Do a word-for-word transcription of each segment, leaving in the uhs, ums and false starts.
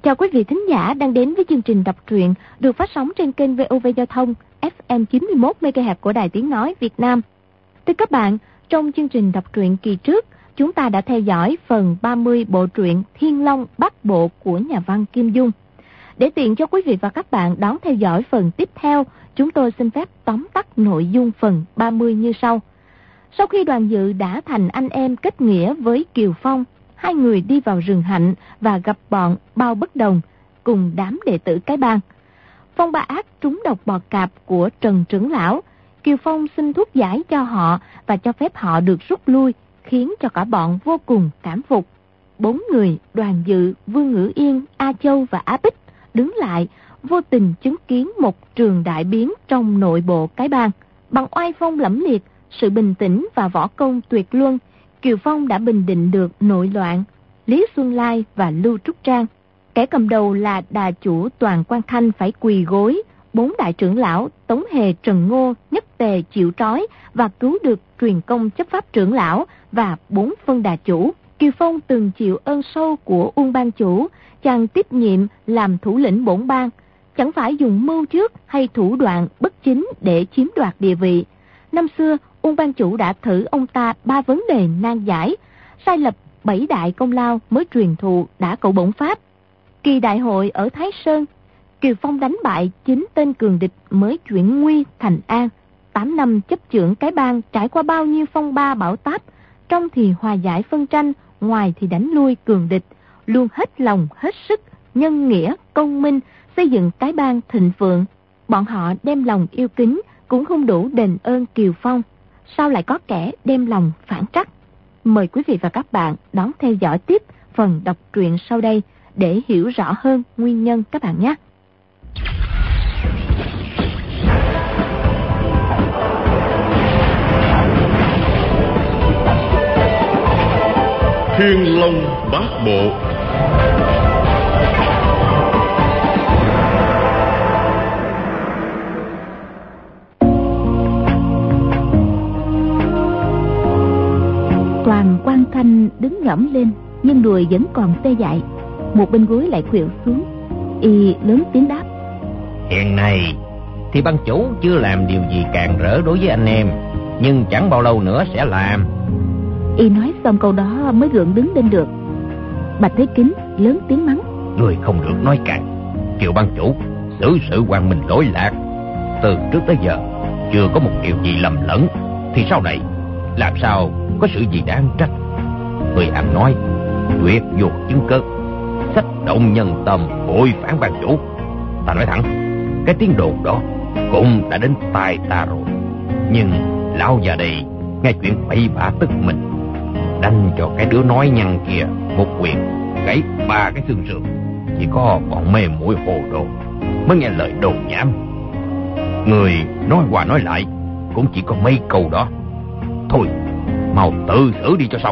Chào quý vị thính giả đang đến với chương trình đọc truyện được phát sóng trên kênh vê o vê Giao thông ép em chín mươi mốt mê ga héc của Đài Tiếng Nói Việt Nam. Thưa các bạn, trong chương trình đọc truyện kỳ trước, chúng ta đã theo dõi phần ba mươi bộ truyện Thiên Long Bát Bộ của nhà văn Kim Dung. Để tiện cho quý vị và các bạn đón theo dõi phần tiếp theo, chúng tôi xin phép tóm tắt nội dung phần ba mươi như sau. Sau khi Đoàn Dự đã thành anh em kết nghĩa với Kiều Phong, hai người đi vào rừng hạnh và gặp bọn Bao Bất Đồng cùng đám đệ tử cái bang. Phong Ba Ác trúng độc bò cạp của Trần trưởng lão. Kiều Phong xin thuốc giải cho họ và cho phép họ được rút lui, khiến cho cả bọn vô cùng cảm phục. Bốn người Đoàn Dự, Vương Ngữ Yên, A Châu và Á Bích đứng lại, vô tình chứng kiến một trường đại biến trong nội bộ cái bang. Bằng oai phong lẫm liệt, sự bình tĩnh và võ công tuyệt luân, Kiều Phong đã bình định được nội loạn. Lý Xuân Lai và Lưu Trúc Trang, kẻ cầm đầu là đà chủ Toàn Quan Thanh phải quỳ gối. Bốn đại trưởng lão Tống Hề, Trần Ngô, Nhất Tề chịu trói và cứu được truyền công chấp pháp trưởng lão và bốn phân đà chủ. Kiều Phong từng chịu ơn sâu của Uông ban chủ, chàng tiếp nhiệm làm thủ lĩnh bổn bang, chẳng phải dùng mưu trước hay thủ đoạn bất chính để chiếm đoạt địa vị. Năm xưa, Uông ban chủ đã thử ông ta ba vấn đề nan giải, sai lập bảy đại công lao mới truyền thụ đã cậu bổn pháp. Kỳ đại hội ở Thái Sơn, Kiều Phong đánh bại chín tên cường địch mới chuyển nguy thành an. Tám năm chấp chưởng cái bang trải qua bao nhiêu phong ba bão táp, trong thì hòa giải phân tranh, ngoài thì đánh lui cường địch, luôn hết lòng hết sức, nhân nghĩa công minh, xây dựng cái bang thịnh vượng. Bọn họ đem lòng yêu kính cũng không đủ đền ơn Kiều Phong, sao lại có kẻ đem lòng phản trắc? Mời quý vị và các bạn đón theo dõi tiếp phần đọc truyện sau đây để hiểu rõ hơn nguyên nhân các bạn nhé. Thiên Long Bát Bộ. Toàn Quan Thanh đứng ngẫm lên, nhưng đùi vẫn còn tê dại, một bên gối lại khuỵu xuống. Y lớn tiếng đáp: Hiện nay thì ban chủ chưa làm điều gì càng rỡ đối với anh em, nhưng chẳng bao lâu nữa sẽ làm. Y nói xong câu đó mới gượng đứng lên được. Bạch Thế Kính lớn tiếng mắng: Người không được nói càng. Kiều ban chủ xử sự quang minh lỗi lạc, từ trước tới giờ chưa có một điều gì lầm lẫn, thì sau này làm sao có sự gì đáng trách. Người ăn nói tuyệt vô chứng cớ, sách động nhân tâm, bội phản ban chủ. Ta nói thẳng, cái tiếng đồn đó cũng đã đến tai ta rồi, nhưng lão già đây nghe chuyện bậy bạ tức mình, đành cho cái đứa nói nhăn kia một quyền gãy ba cái xương sườn. Chỉ có bọn mê muội hồ đồ mới nghe lời đồn nhảm. Người nói qua nói lại cũng chỉ có mấy câu đó thôi, mau tự xử đi cho xong.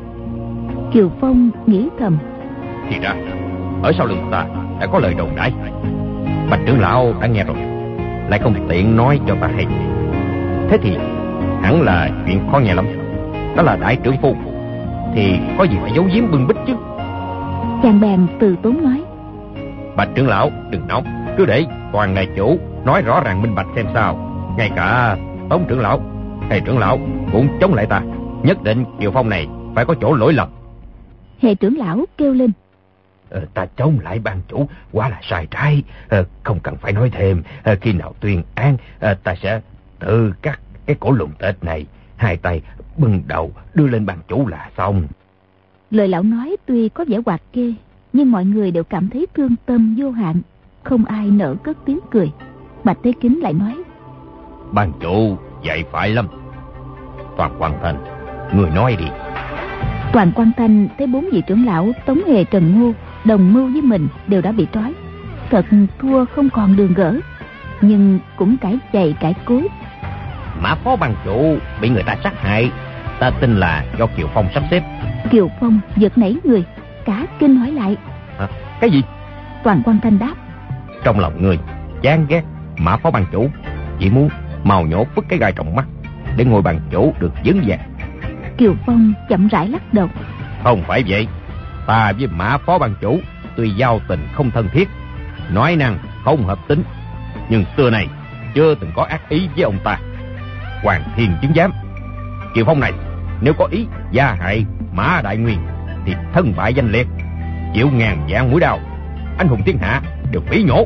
Kiều Phong nghĩ thầm: Thì ra ở sau lưng ta đã có lời đồn đãi. Bạch trưởng lão đã nghe rồi, lại không tiện nói cho ta hay. Thế thì hẳn là chuyện khó nghe lắm. Đó là đại trưởng phu, thì có gì phải giấu giếm bưng bít chứ. Chàng bèn từ tốn nói: Bạch trưởng lão đừng nóng, cứ để Toàn đại chủ nói rõ ràng minh bạch xem sao. Ngay cả Tống trưởng lão, Hề trưởng lão cũng chống lại ta. Nhất định Kiều Phong này phải có chỗ lỗi lầm. Hề trưởng lão kêu lên: ờ, Ta chống lại ban chủ quá là sai trái, ờ, không cần phải nói thêm. ờ, Khi nào tuyên án, ờ, ta sẽ tự cắt cái cổ lùng tết này, hai tay bưng đầu đưa lên ban chủ là xong. Lời lão nói tuy có vẻ hoạt kê, nhưng mọi người đều cảm thấy thương tâm vô hạn, không ai nỡ cất tiếng cười. Bạch Thế Kính lại nói: Ban chủ dạy phải lắm. Toàn Quan Thanh, người nói đi. Toàn Quan Thanh thấy bốn vị trưởng lão Tống Hề, Trần Ngô đồng mưu với mình đều đã bị trói, thật thua không còn đường gỡ, nhưng cũng cãi chày cãi cối. Mã phó ban chủ bị người ta sát hại, ta tin là do Kiều Phong sắp xếp. Kiều Phong giật nảy người, cả kinh hỏi lại: à, Cái gì? Toàn Quan Thanh đáp: Trong lòng người chán ghét Mã phó ban chủ, chỉ muốn màu nhổ vứt cái gai trong mắt để ngôi ban chủ được vững vàng. Kiều Phong chậm rãi lắc đầu: Không phải vậy, ta với Mã phó ban chủ tuy giao tình không thân thiết, nói năng không hợp tính, nhưng xưa này chưa từng có ác ý với ông ta. Hoàng thiên chứng giám, Kiều Phong này nếu có ý gia hại Mã Đại Nguyên thì thân bại danh liệt, chịu ngàn vạn mũi đao, anh hùng thiên hạ đều phỉ nhổ.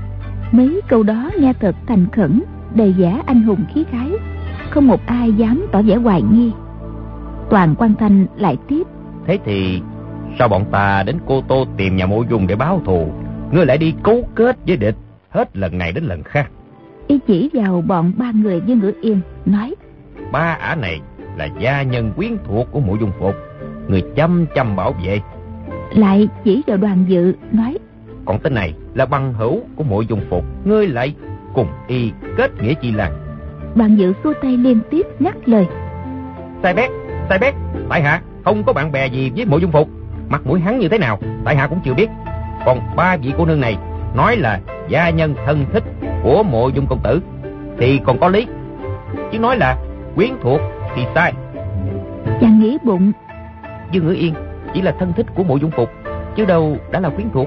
Mấy câu đó nghe thật thành khẩn, đầy vẻ anh hùng khí khái, không một ai dám tỏ vẻ hoài nghi. Toàn Quan Thanh lại tiếp: Thế thì sao bọn ta đến Cô Tô tìm nhà Mộ Dung để báo thù, ngươi lại đi cấu kết với địch hết lần này đến lần khác? Y chỉ vào bọn ba người với Ngữ Yên nói: Ba ả này là gia nhân quyến thuộc của Mộ Dung Phục, người chăm chăm bảo vệ. Lại chỉ vào Đoàn Dự nói: Còn tên này là bằng hữu của Mộ Dung Phục, ngươi lại cùng y kết nghĩa chi là? Đoàn Dự xua tay liên tiếp ngắt lời: Sai bét, sai bét, tại hạ không có bạn bè gì với Mộ Dung Phục, mặt mũi hắn như thế nào tại hạ cũng chưa biết. Còn ba vị cô nương này nói là gia nhân thân thích của Mộ Dung công tử thì còn có lý, chứ nói là quyến thuộc thì sai. Chàng nghĩ bụng, Dương Ngữ Yên chỉ là thân thích của Mộ Dung Phục, chứ đâu đã là quyến thuộc.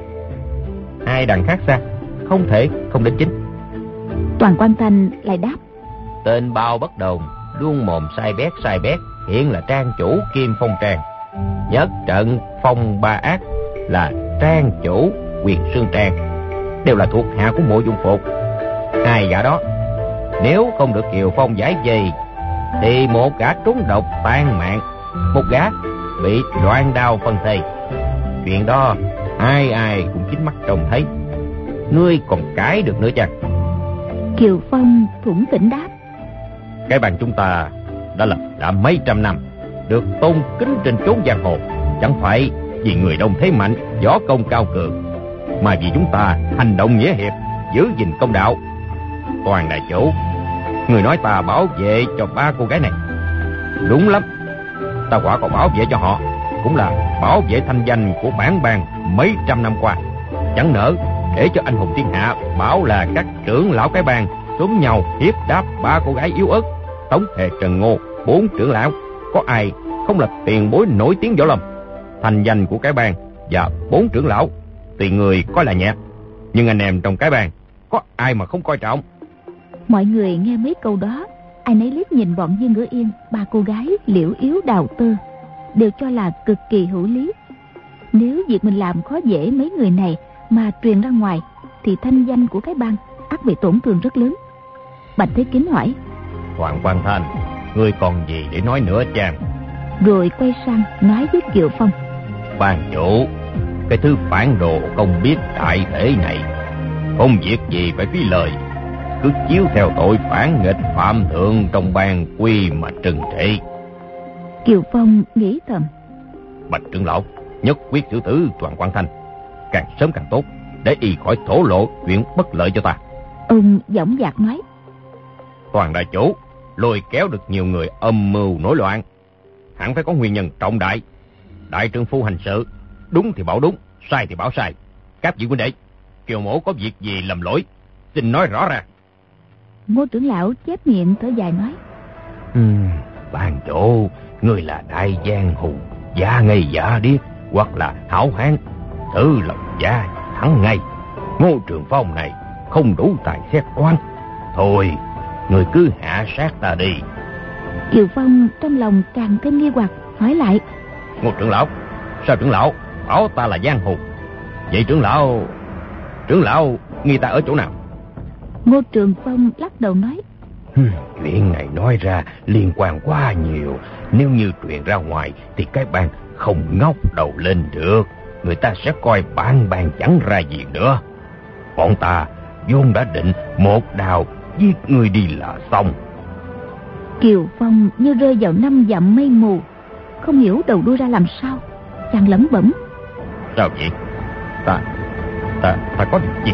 Hai đằng khác xa, không thể không đến chính. Toàn Quan Thanh lại đáp: Tên bao bất đồng, luôn mồm sai bét sai bét, hiện là trang chủ Kim Phong Trang. Nhất trận Phong Ba Ác là trang chủ Quyền Sương Trang, đều là thuộc hạ của Mộ Dung Phục. Hai gã đó nếu không được Kiều Phong giải vây thì một gã trúng độc tan mạng, một gã bị loan đao phân thây. Chuyện đó ai ai cũng chính mắt trông thấy, ngươi còn cãi được nữa chăng? Kiều Phong thủng tỉnh đáp: Cái bàn chúng ta đã lập đã mấy trăm năm, được tôn kính trên chốn giang hồ, chẳng phải vì người đông thế mạnh, võ công cao cường, mà vì chúng ta hành động nghĩa hiệp, giữ gìn công đạo. Toàn đại chủ, người nói ta bảo vệ cho ba cô gái này đúng lắm, ta quả còn bảo vệ cho họ, cũng là bảo vệ thanh danh của bản bang mấy trăm năm qua. Chẳng nỡ để cho anh hùng thiên hạ bảo là các trưởng lão cái bang xúm nhau hiếp đáp ba cô gái yếu ớt. Tống Hề, Trần Ngô, bốn trưởng lão, có ai không là tiền bối nổi tiếng võ lâm? Thành danh của cái bang và bốn trưởng lão tùy người coi là nhẹ, nhưng anh em trong cái bang có ai mà không coi trọng? Mọi người nghe mấy câu đó, ai nấy liếc nhìn bọn Dương Ngữ Yên, ba cô gái liễu yếu đào tơ, đều cho là cực kỳ hữu lý. Nếu việc mình làm khó dễ mấy người này mà truyền ra ngoài, thì thanh danh của cái bang ắt bị tổn thương rất lớn. Bạch Thế Kính hỏi: Hoàng Quan Thanh, ngươi còn gì để nói nữa chàng? Rồi quay sang nói với Kiều Phong: Ban chủ, cái thứ phản đồ không biết đại thể này, không việc gì phải phí lời, cứ chiếu theo tội phản nghịch phạm thượng trong bang quy mà trừng trị. Kiều Phong nghĩ thầm: Bạch trưởng lão nhất quyết xử tử Toàn Quan Thanh, càng sớm càng tốt, để y khỏi thổ lộ chuyện bất lợi cho ta. Ông dõng dạc nói: Toàn đại chủ lôi kéo được nhiều người âm mưu nổi loạn, hẳn phải có nguyên nhân trọng đại. Đại trượng phu hành sự, đúng thì bảo đúng, sai thì bảo sai. Các vị huynh đệ, Kiều mỗ có việc gì lầm lỗi, xin nói rõ ra. Ngô trưởng lão chép miệng thở dài nói: uhm, Ban chủ, người là đại giang hùng, giả ngây giả điếc, hoặc là hảo hán, thử lòng gia thắng ngay. Ngô Trường Phong này không đủ tài xét oan. Thôi, người cứ hạ sát ta đi. Kiều Phong trong lòng càng thêm nghi hoặc, hỏi lại: Ngô trưởng lão, sao trưởng lão bảo ta là giang hồ? Vậy trưởng lão, trưởng lão nghi ta ở chỗ nào? Ngô Trường Phong lắc đầu nói: Chuyện này nói ra liên quan quá nhiều, nếu như truyền ra ngoài thì cái bang không ngóc đầu lên được, người ta sẽ coi bản bang chẳng ra gì nữa. Bọn ta vốn đã định một đào giết người đi là xong. Kiều Phong như rơi vào năm dặm mây mù, không hiểu đầu đuôi ra làm sao. Chàng lẩm bẩm: Sao vậy? Ta, ta, ta có việc gì?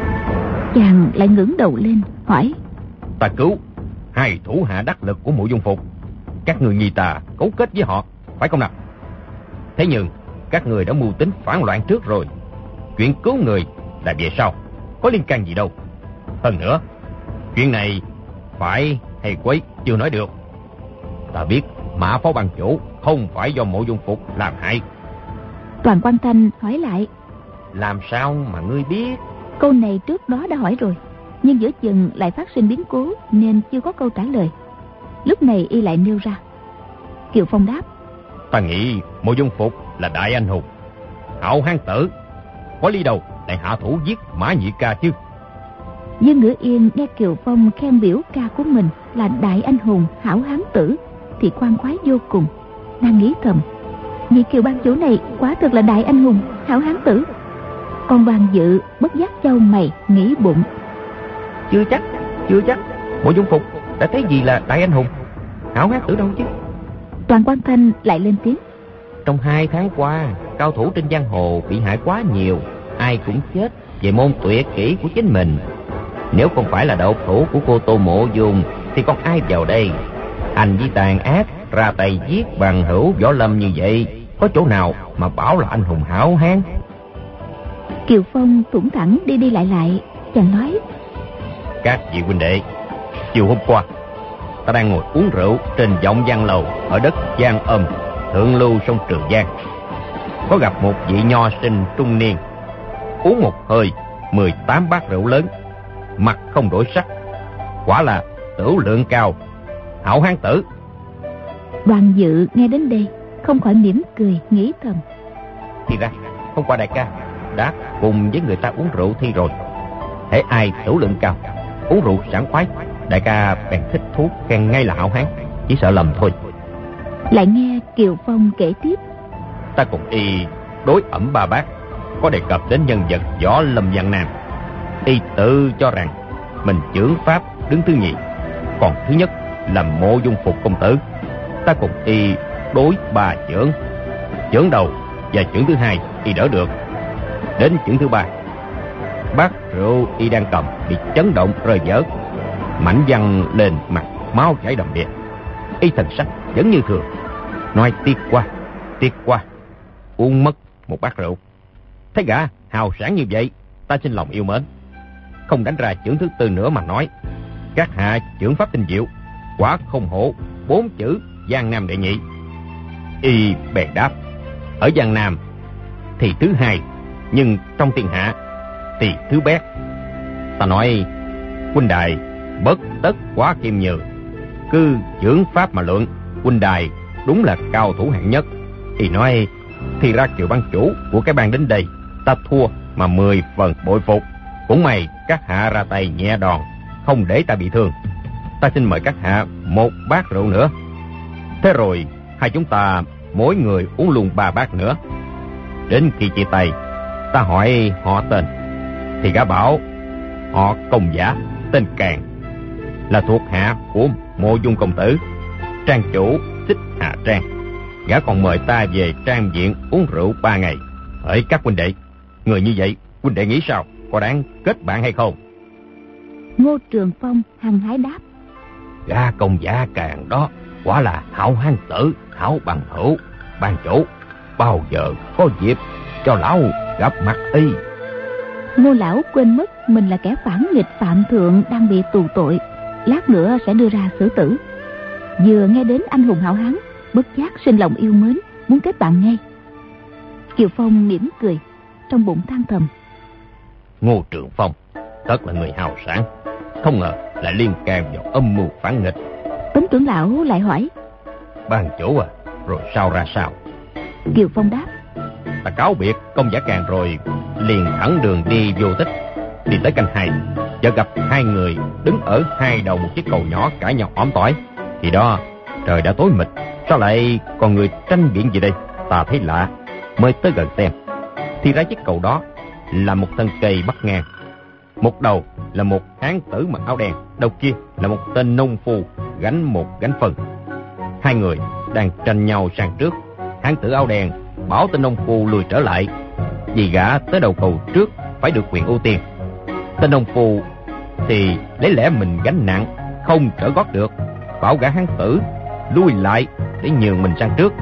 Chàng lại ngẩng đầu lên hỏi: Ta cứu hai thủ hạ đắc lực của Mộ Dung Phục, các người nghi ta cấu kết với họ, phải không nào? Thế nhưng các người đã mưu tính phản loạn trước rồi, chuyện cứu người là về sau, có liên can gì đâu. Hơn nữa, chuyện này phải hay quấy chưa nói được. Ta biết Mã Phó ban chủ không phải do Mộ Dung Phục làm hại. Toàn Quan Thanh hỏi lại: làm sao mà ngươi biết? Câu này trước đó đã hỏi rồi, nhưng giữa chừng lại phát sinh biến cố nên chưa có câu trả lời. Lúc này y lại nêu ra. Kiều Phong đáp: Ta nghĩ Mộ Dung Phục là đại anh hùng, hảo hán tử, có lý đâu lại hạ thủ giết Mã Nhị Ca chứ. Dương Ngữ Yên nghe Kiều Phong khen biểu ca của mình là đại anh hùng, hảo hán tử thì khoan khoái vô cùng. Nàng nghĩ thầm, vì Kiều ban chủ này quả thực là đại anh hùng, hảo hán tử. Còn Đoàn Dự bất giác chau mày nghĩ bụng: Chưa chắc, chưa chắc Mộ Dung Phục đã thấy gì là đại anh hùng, hảo hán tử đâu chứ. Toàn Quan Thanh lại lên tiếng: Trong hai tháng qua, cao thủ trên giang hồ bị hại quá nhiều, ai cũng chết về môn tuyệt kỹ của chính mình. Nếu không phải là độc thủ của cô Tô Mộ Dung thì còn ai vào đây? Hành vi tàn ác, ra tay giết bằng hữu võ lâm như vậy, có chỗ nào mà bảo là anh hùng hảo hán? Kiều Phong thủng thẳng đi đi lại lại, chàng nói: Các vị huynh đệ, chiều hôm qua ta đang ngồi uống rượu trên vọng Giang lầu ở đất Giang Âm, thượng lưu sông Trường Giang. Có gặp một vị nho sinh trung niên uống một hơi mười tám bát rượu lớn, mặt không đổi sắc, quả là tửu lượng cao, hảo hán tử. Đoàn Dự nghe đến đây không khỏi mỉm cười, nghĩ thầm: Thì ra hôm qua đại ca đã cùng với người ta uống rượu thi rồi. Hễ ai tửu lượng cao, uống rượu sảng khoái, đại ca bèn thích thú khen ngay là hảo hán, chỉ sợ lầm thôi. Lại nghe Kiều Phong kể tiếp: Ta cùng y đối ẩm ba bát, có đề cập đến nhân vật võ lâm Giang Nam. Y tự cho rằng mình chưởng pháp đứng thứ nhì, còn thứ nhất là Mộ Dung Phục công tử. Ta cùng y đối ba chưởng, chưởng đầu và chưởng thứ hai y đỡ được. Đến chưởng thứ ba, bát rượu y đang cầm bị chấn động rơi vỡ, mảnh văng lên mặt, máu chảy đầm đìa. Y thần sắc vẫn như thường, nói tiếc quá, tiếc quá, uống mất một bát rượu. Thấy gã hào sảng như vậy, ta xin lòng yêu mến. Không đánh ra chưởng thứ tư nữa mà nói, các hạ chưởng pháp tinh diệu, quả không hổ bốn chữ Giang Nam đệ nhị. Y bèn đáp: Ở Giang Nam thì thứ hai, nhưng trong thiên hạ thì thứ bét. Ta nói huynh đài bất tất quá khiêm nhường, cứ chưởng pháp mà luận, huynh đài đúng là cao thủ hạng nhất. Y nói: Thì ra Kiều ban chủ của cái bang đến đây ta thua mà mười phần bội phục. Cũng may các hạ ra tay nhẹ đòn, không để ta bị thương. Ta xin mời các hạ một bát rượu nữa. Thế rồi hai chúng ta mỗi người uống luôn ba bát nữa. Đến khi chia tay, ta hỏi họ tên thì gã bảo họ Công Giả, tên Càng, là thuộc hạ của Mộ Dung công tử, trang chủ Xích Hà Trang. Gã còn mời ta về trang viện uống rượu ba ngày. Hỡi các huynh đệ, người như vậy huynh đệ nghĩ sao, có đáng kết bạn hay không? Ngô Trường Phong hăng hái đáp: Gã Công Giả Càng đó quả là hảo hán tử, hảo bằng hữu. Ban chủ bao giờ có dịp cho lão gặp mặt y. Ngô lão quên mất mình là kẻ phản nghịch phạm thượng đang bị tù tội, lát nữa sẽ đưa ra xử tử. Vừa nghe đến anh hùng hảo hán, bất giác sinh lòng yêu mến, muốn kết bạn ngay. Kiều Phong mỉm cười, trong bụng than thầm: Ngô Trường Phong tất là người hào sản, không ngờ lại liên can vào âm mưu phản nghịch. Tống trưởng lão lại hỏi: Ban chủ à, rồi sao ra sao? Kiều Phong đáp: Ta cáo biệt Công Giả Càng rồi liền thẳng đường đi vô tích. Đi tới canh hai, chợt gặp hai người đứng ở hai đầu một chiếc cầu nhỏ cãi nhau ỏm tỏi. Thì đó, trời đã tối mịt, sao lại còn người tranh biện gì đây? Ta thấy lạ, mới tới gần xem. Thì ra chiếc cầu đó là một thân cây bắc ngang, một đầu là một hán tử mặc áo đen, đầu kia là một tên nông phu gánh một gánh phân. Hai người đang tranh nhau sang trước. Hán tử áo đen bảo tên nông phu lùi trở lại, vì gã tới đầu cầu trước phải được quyền ưu tiên. Tên nông phu thì lấy lẽ mình gánh nặng không trở gót được, bảo gã hán tử lui lại để nhường mình sang trước.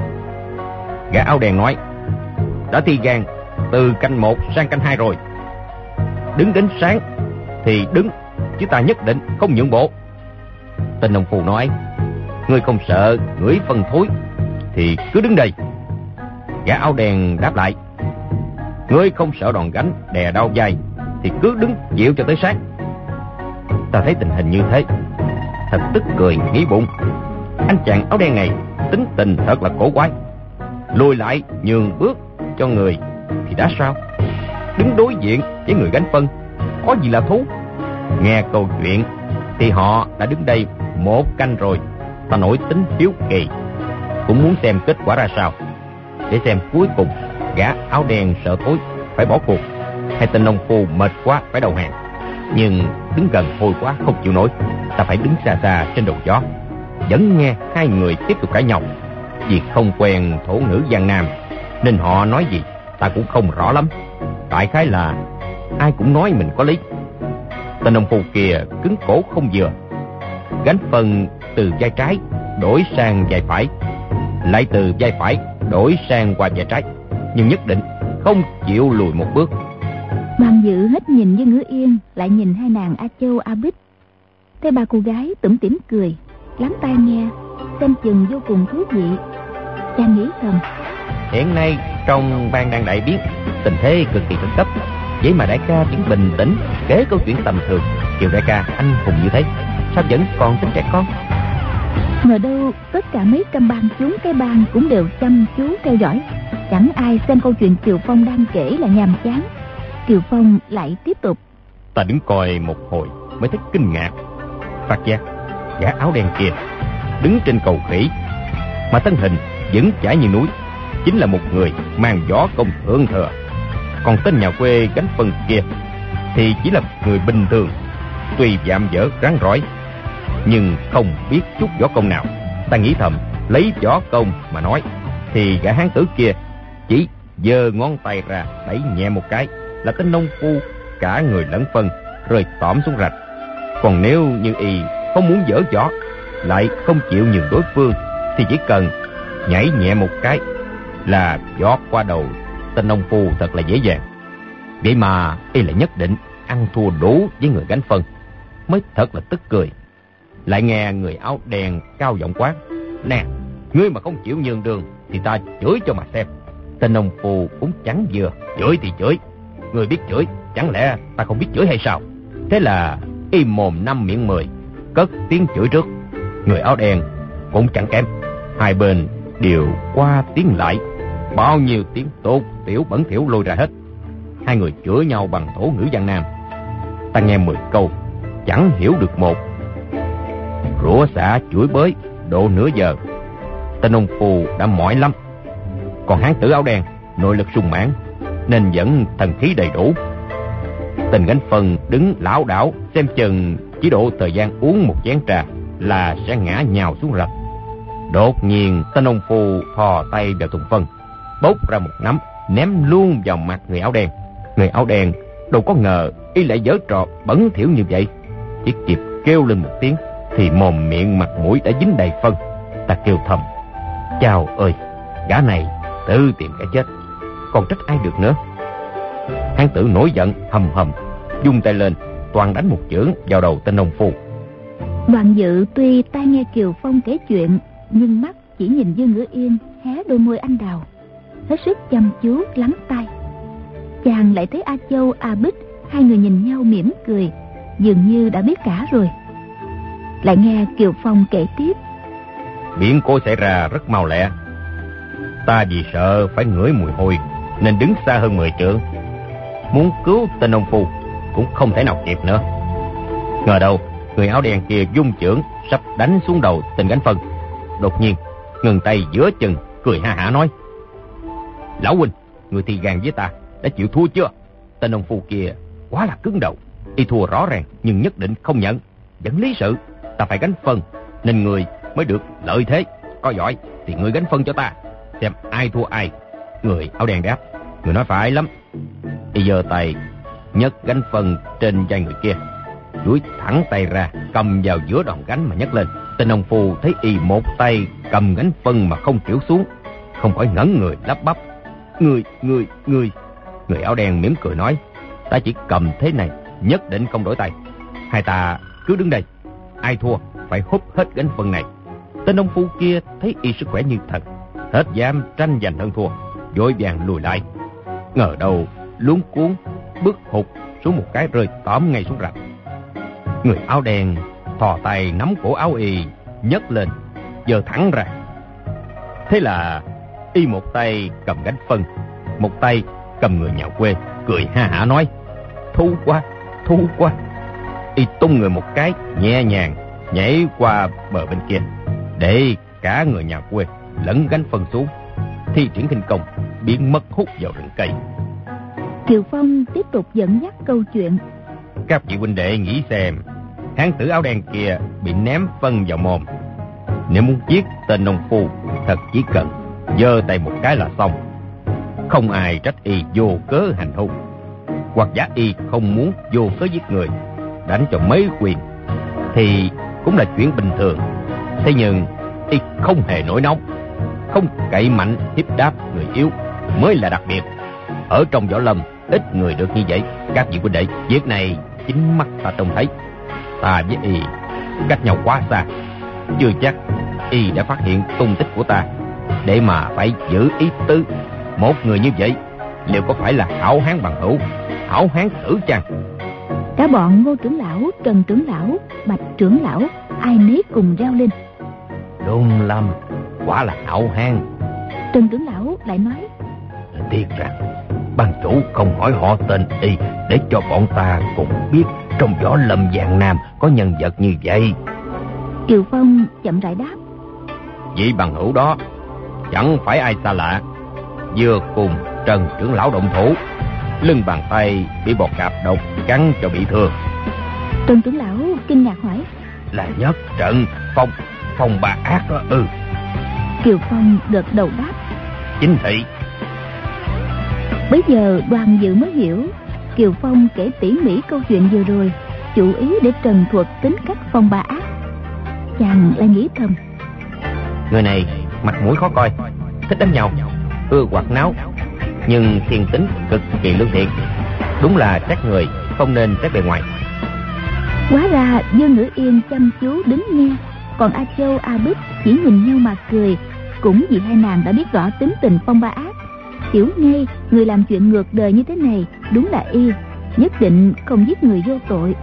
Gã áo đen nói: Đã thi gan từ canh một sang canh hai rồi, đứng đến sáng thì đứng, chứ ta nhất định không nhượng bộ. Tên nông phu nói: Ngươi không sợ ngửi phân thối thì cứ đứng đây. Gã áo đen đáp lại: Ngươi không sợ đòn gánh đè đau vai thì cứ đứng chịu cho tới sáng. Ta thấy tình hình như thế, thật tức cười nghĩ bụng. Anh chàng áo đen này tính tình thật là cổ quái. Lùi lại nhường bước cho người thì đã sao, đứng đối diện với người gánh phân có gì là thú. Nghe câu chuyện thì họ đã đứng đây một canh rồi. Ta nổi tính hiếu kỳ, cũng muốn xem kết quả ra sao, để xem cuối cùng gã áo đen sợ thối phải bỏ cuộc, hay tên nông phu mệt quá phải đầu hàng. Nhưng đứng gần hôi quá không chịu nổi, ta phải đứng xa xa trên đầu gió, vẫn nghe hai người tiếp tục cãi nhau. Vì không quen thổ ngữ Giang Nam nên họ nói gì ta cũng không rõ lắm. Đại khái là ai cũng nói mình có lý. Tên nông phu kia cứng cổ không vừa, gánh phân từ vai trái đổi sang vai phải, lại từ vai phải đổi sang qua vai trái, nhưng nhất định không chịu lùi một bước. Đoàn Dự hết nhìn với Ngữ Yên, lại nhìn hai nàng A Châu, A Bích. Thấy ba cô gái tủm tỉm cười, lắng tai nghe, xem chừng vô cùng thú vị. Chàng nghĩ thầm, hiện nay trong bang đang đại biến, tình thế cực kỳ khẩn cấp, vậy mà đại ca vẫn bình tĩnh kể câu chuyện tầm thường. Kiều đại ca anh hùng như thế, sao vẫn còn tính trẻ con? Ngờ đâu tất cả mấy cam bang chúng cái bang cũng đều chăm chú theo dõi, chẳng ai xem câu chuyện Kiều Phong đang kể là nhàm chán. Kiều Phong lại tiếp tục, ta đứng coi một hồi mới thấy kinh ngạc, phát giác gã áo đen kia đứng trên cầu khỉ mà thân hình vững chãi như núi, chính là một người mang võ công thượng thừa. Còn tên nhà quê gánh phân kia thì chỉ là người bình thường, tuy dạm dở rắn rỏi nhưng không biết chút võ công nào. Ta nghĩ thầm, lấy võ công mà nói thì gã hán tử kia chỉ giơ ngón tay ra đẩy nhẹ một cái là tên nông phu cả người lẫn phân rơi tõm xuống rạch. Còn nếu như y không muốn dở võ, lại không chịu nhường đối phương, thì chỉ cần nhảy nhẹ một cái là giọt qua đầu tên nông phu thật là dễ dàng. Vậy mà y lại nhất định ăn thua đủ với người gánh phân, mới thật là tức cười. Lại nghe người áo đen cao giọng quát, nè, ngươi mà không chịu nhường đường thì ta chửi cho mà xem. Tên nông phu cũng chẳng vừa, chửi thì chửi, người biết chửi, chẳng lẽ ta không biết chửi hay sao? Thế là y mồm năm miệng mười, cất tiếng chửi trước. Người áo đen cũng chẳng kém, hai bên đều qua tiếng lại, bao nhiêu tiếng tốt tiểu bẩn thỉu lôi ra hết. Hai người chửi nhau bằng thổ ngữ Giang Nam, ta nghe mười câu chẳng hiểu được một. Rủa xả chửi bới độ nửa giờ, tên nông phu đã mỏi lắm. Còn hán tử áo đen nội lực sung mãn nên vẫn thần khí đầy đủ. Tên gánh phân đứng lảo đảo, xem chừng chỉ độ thời gian uống một chén trà là sẽ ngã nhào xuống rạch. Đột nhiên tên nông phu thò tay vào thùng phân, bốc ra một nắm ném luôn vào mặt người áo đen. Người áo đen đâu có ngờ y lại giở trò bẩn thỉu như vậy, chỉ kịp kêu lên một tiếng thì mồm miệng mặt mũi đã dính đầy phân. Ta kêu thầm, chao ơi, gã này tự tìm cái chết, còn trách ai được nữa. Hán tử nổi giận hầm hầm, vung tay lên toàn đánh một chưởng vào đầu tên nông phu. Đoàn Dự tuy tai nghe Kiều Phong kể chuyện, nhưng mắt chỉ nhìn Dương Ngữ Yên hé đôi môi anh đào, hết sức chăm chú lắng tai. Chàng lại thấy A Châu, A Bích hai người nhìn nhau mỉm cười, dường như đã biết cả rồi. Lại nghe Kiều Phong kể tiếp, biến cố xảy ra rất mau lẹ. Ta vì sợ phải ngửi mùi hôi nên đứng xa hơn mười trượng, muốn cứu tên nông phu cũng không thể nào kịp nữa. Ngờ đâu người áo đen kia vung chưởng sắp đánh xuống đầu tên gánh phân, đột nhiên ngừng tay giữa chừng, cười ha hả nói, lão huynh, người thì gàn với ta đã chịu thua chưa? Tên nông phu kia quá là cứng đầu, y thua rõ ràng nhưng nhất định không nhận, vẫn lý sự. Ta phải gánh phân nên người mới được lợi thế, có giỏi thì người gánh phân cho ta, xem ai thua ai. Người áo đen đáp, người nói phải lắm. Y giơ tay nhấc gánh phân trên vai người kia, duỗi thẳng tay ra cầm vào giữa đòn gánh mà nhấc lên. Tên nông phu thấy y một tay cầm gánh phân mà không chịu xuống, không khỏi ngẩn người lắp bắp, người người người người áo đen mỉm cười nói, ta chỉ cầm thế này, nhất định không đổi tay. Hai ta cứ đứng đây, ai thua phải hút hết gánh phân này. Tên nông phu kia thấy y sức khỏe như thật, hết dám tranh giành hơn thua, vội vàng lùi lại. Ngờ đâu luống cuống bước hụt xuống một cái, rơi tóm ngay xuống rạch. Người áo đen thò tay nắm cổ áo y, nhấc lên giơ thẳng ra. Thế là y một tay cầm gánh phân, một tay cầm người nhà quê, cười ha hả nói: "Thú quá, thú quá." Y tung người một cái, nhẹ nhàng nhảy qua bờ bên kia, để cả người nhà quê lẫn gánh phân xuống, thi triển khinh công biến mất hút vào rừng cây. Kiều Phong tiếp tục dẫn dắt câu chuyện: "Các vị huynh đệ nghĩ xem, hán tử áo đen kia bị ném phân vào mồm. Nếu muốn giết tên nông phu, thật chỉ cần giơ tay một cái là xong. Không ai trách y vô cớ hành hung, hoặc giả y không muốn vô cớ giết người, đánh cho mấy quyền thì cũng là chuyện bình thường. Thế nhưng y không hề nổi nóng, không cậy mạnh hiếp đáp người yếu mới là đặc biệt. Ở trong võ lâm ít người được như vậy. Các vị huynh đệ, việc này chính mắt ta trông thấy. Ta với y cách nhau quá xa, chưa chắc y đã phát hiện tung tích của ta, để mà phải giữ ý tứ. Một người như vậy liệu có phải là hảo hán bằng hữu, hảo hán tử chăng?" Cả bọn Ngô trưởng lão, Trần trưởng lão, Bạch trưởng lão ai nấy cùng reo lên: "Đúng lắm, quả là hảo hán." Trần trưởng lão lại nói: "Tiếc rằng ban chủ không hỏi họ tên y, để cho bọn ta cũng biết trong võ lâm Giang Nam có nhân vật như vậy." Kiều Phong chậm rãi đáp: "Vị bằng hữu đó chẳng phải ai xa lạ, vừa cùng Trần trưởng lão động thủ, lưng bàn tay bị bọ cạp độc cắn cho bị thương." Trần trưởng lão kinh ngạc hỏi: "Là Nhất Trận Phong Phong Ba Ác đó ư?" Kiều Phong gật đầu đáp: "Chính thị." Bấy giờ Đoàn Dự mới hiểu Kiều Phong kể tỉ mỉ câu chuyện vừa rồi, chủ ý để trần thuật tính cách Phong Ba Ác. Chàng lại nghĩ thầm: người này mặt mũi khó coi, thích đánh nhau, ưa quạt náo, nhưng thiên tính cực kỳ lương thiện. Đúng là trách người không nên trách bề ngoài. Hóa ra Dương Ngữ Yên chăm chú đứng nghe, còn A Châu, A Bích chỉ nhìn nhau mà cười, cũng vì hai nàng đã biết rõ tính tình Phong Ba Ác. Hiểu ngay người làm chuyện ngược đời như thế này đúng là y, nhất định không giết người vô tội.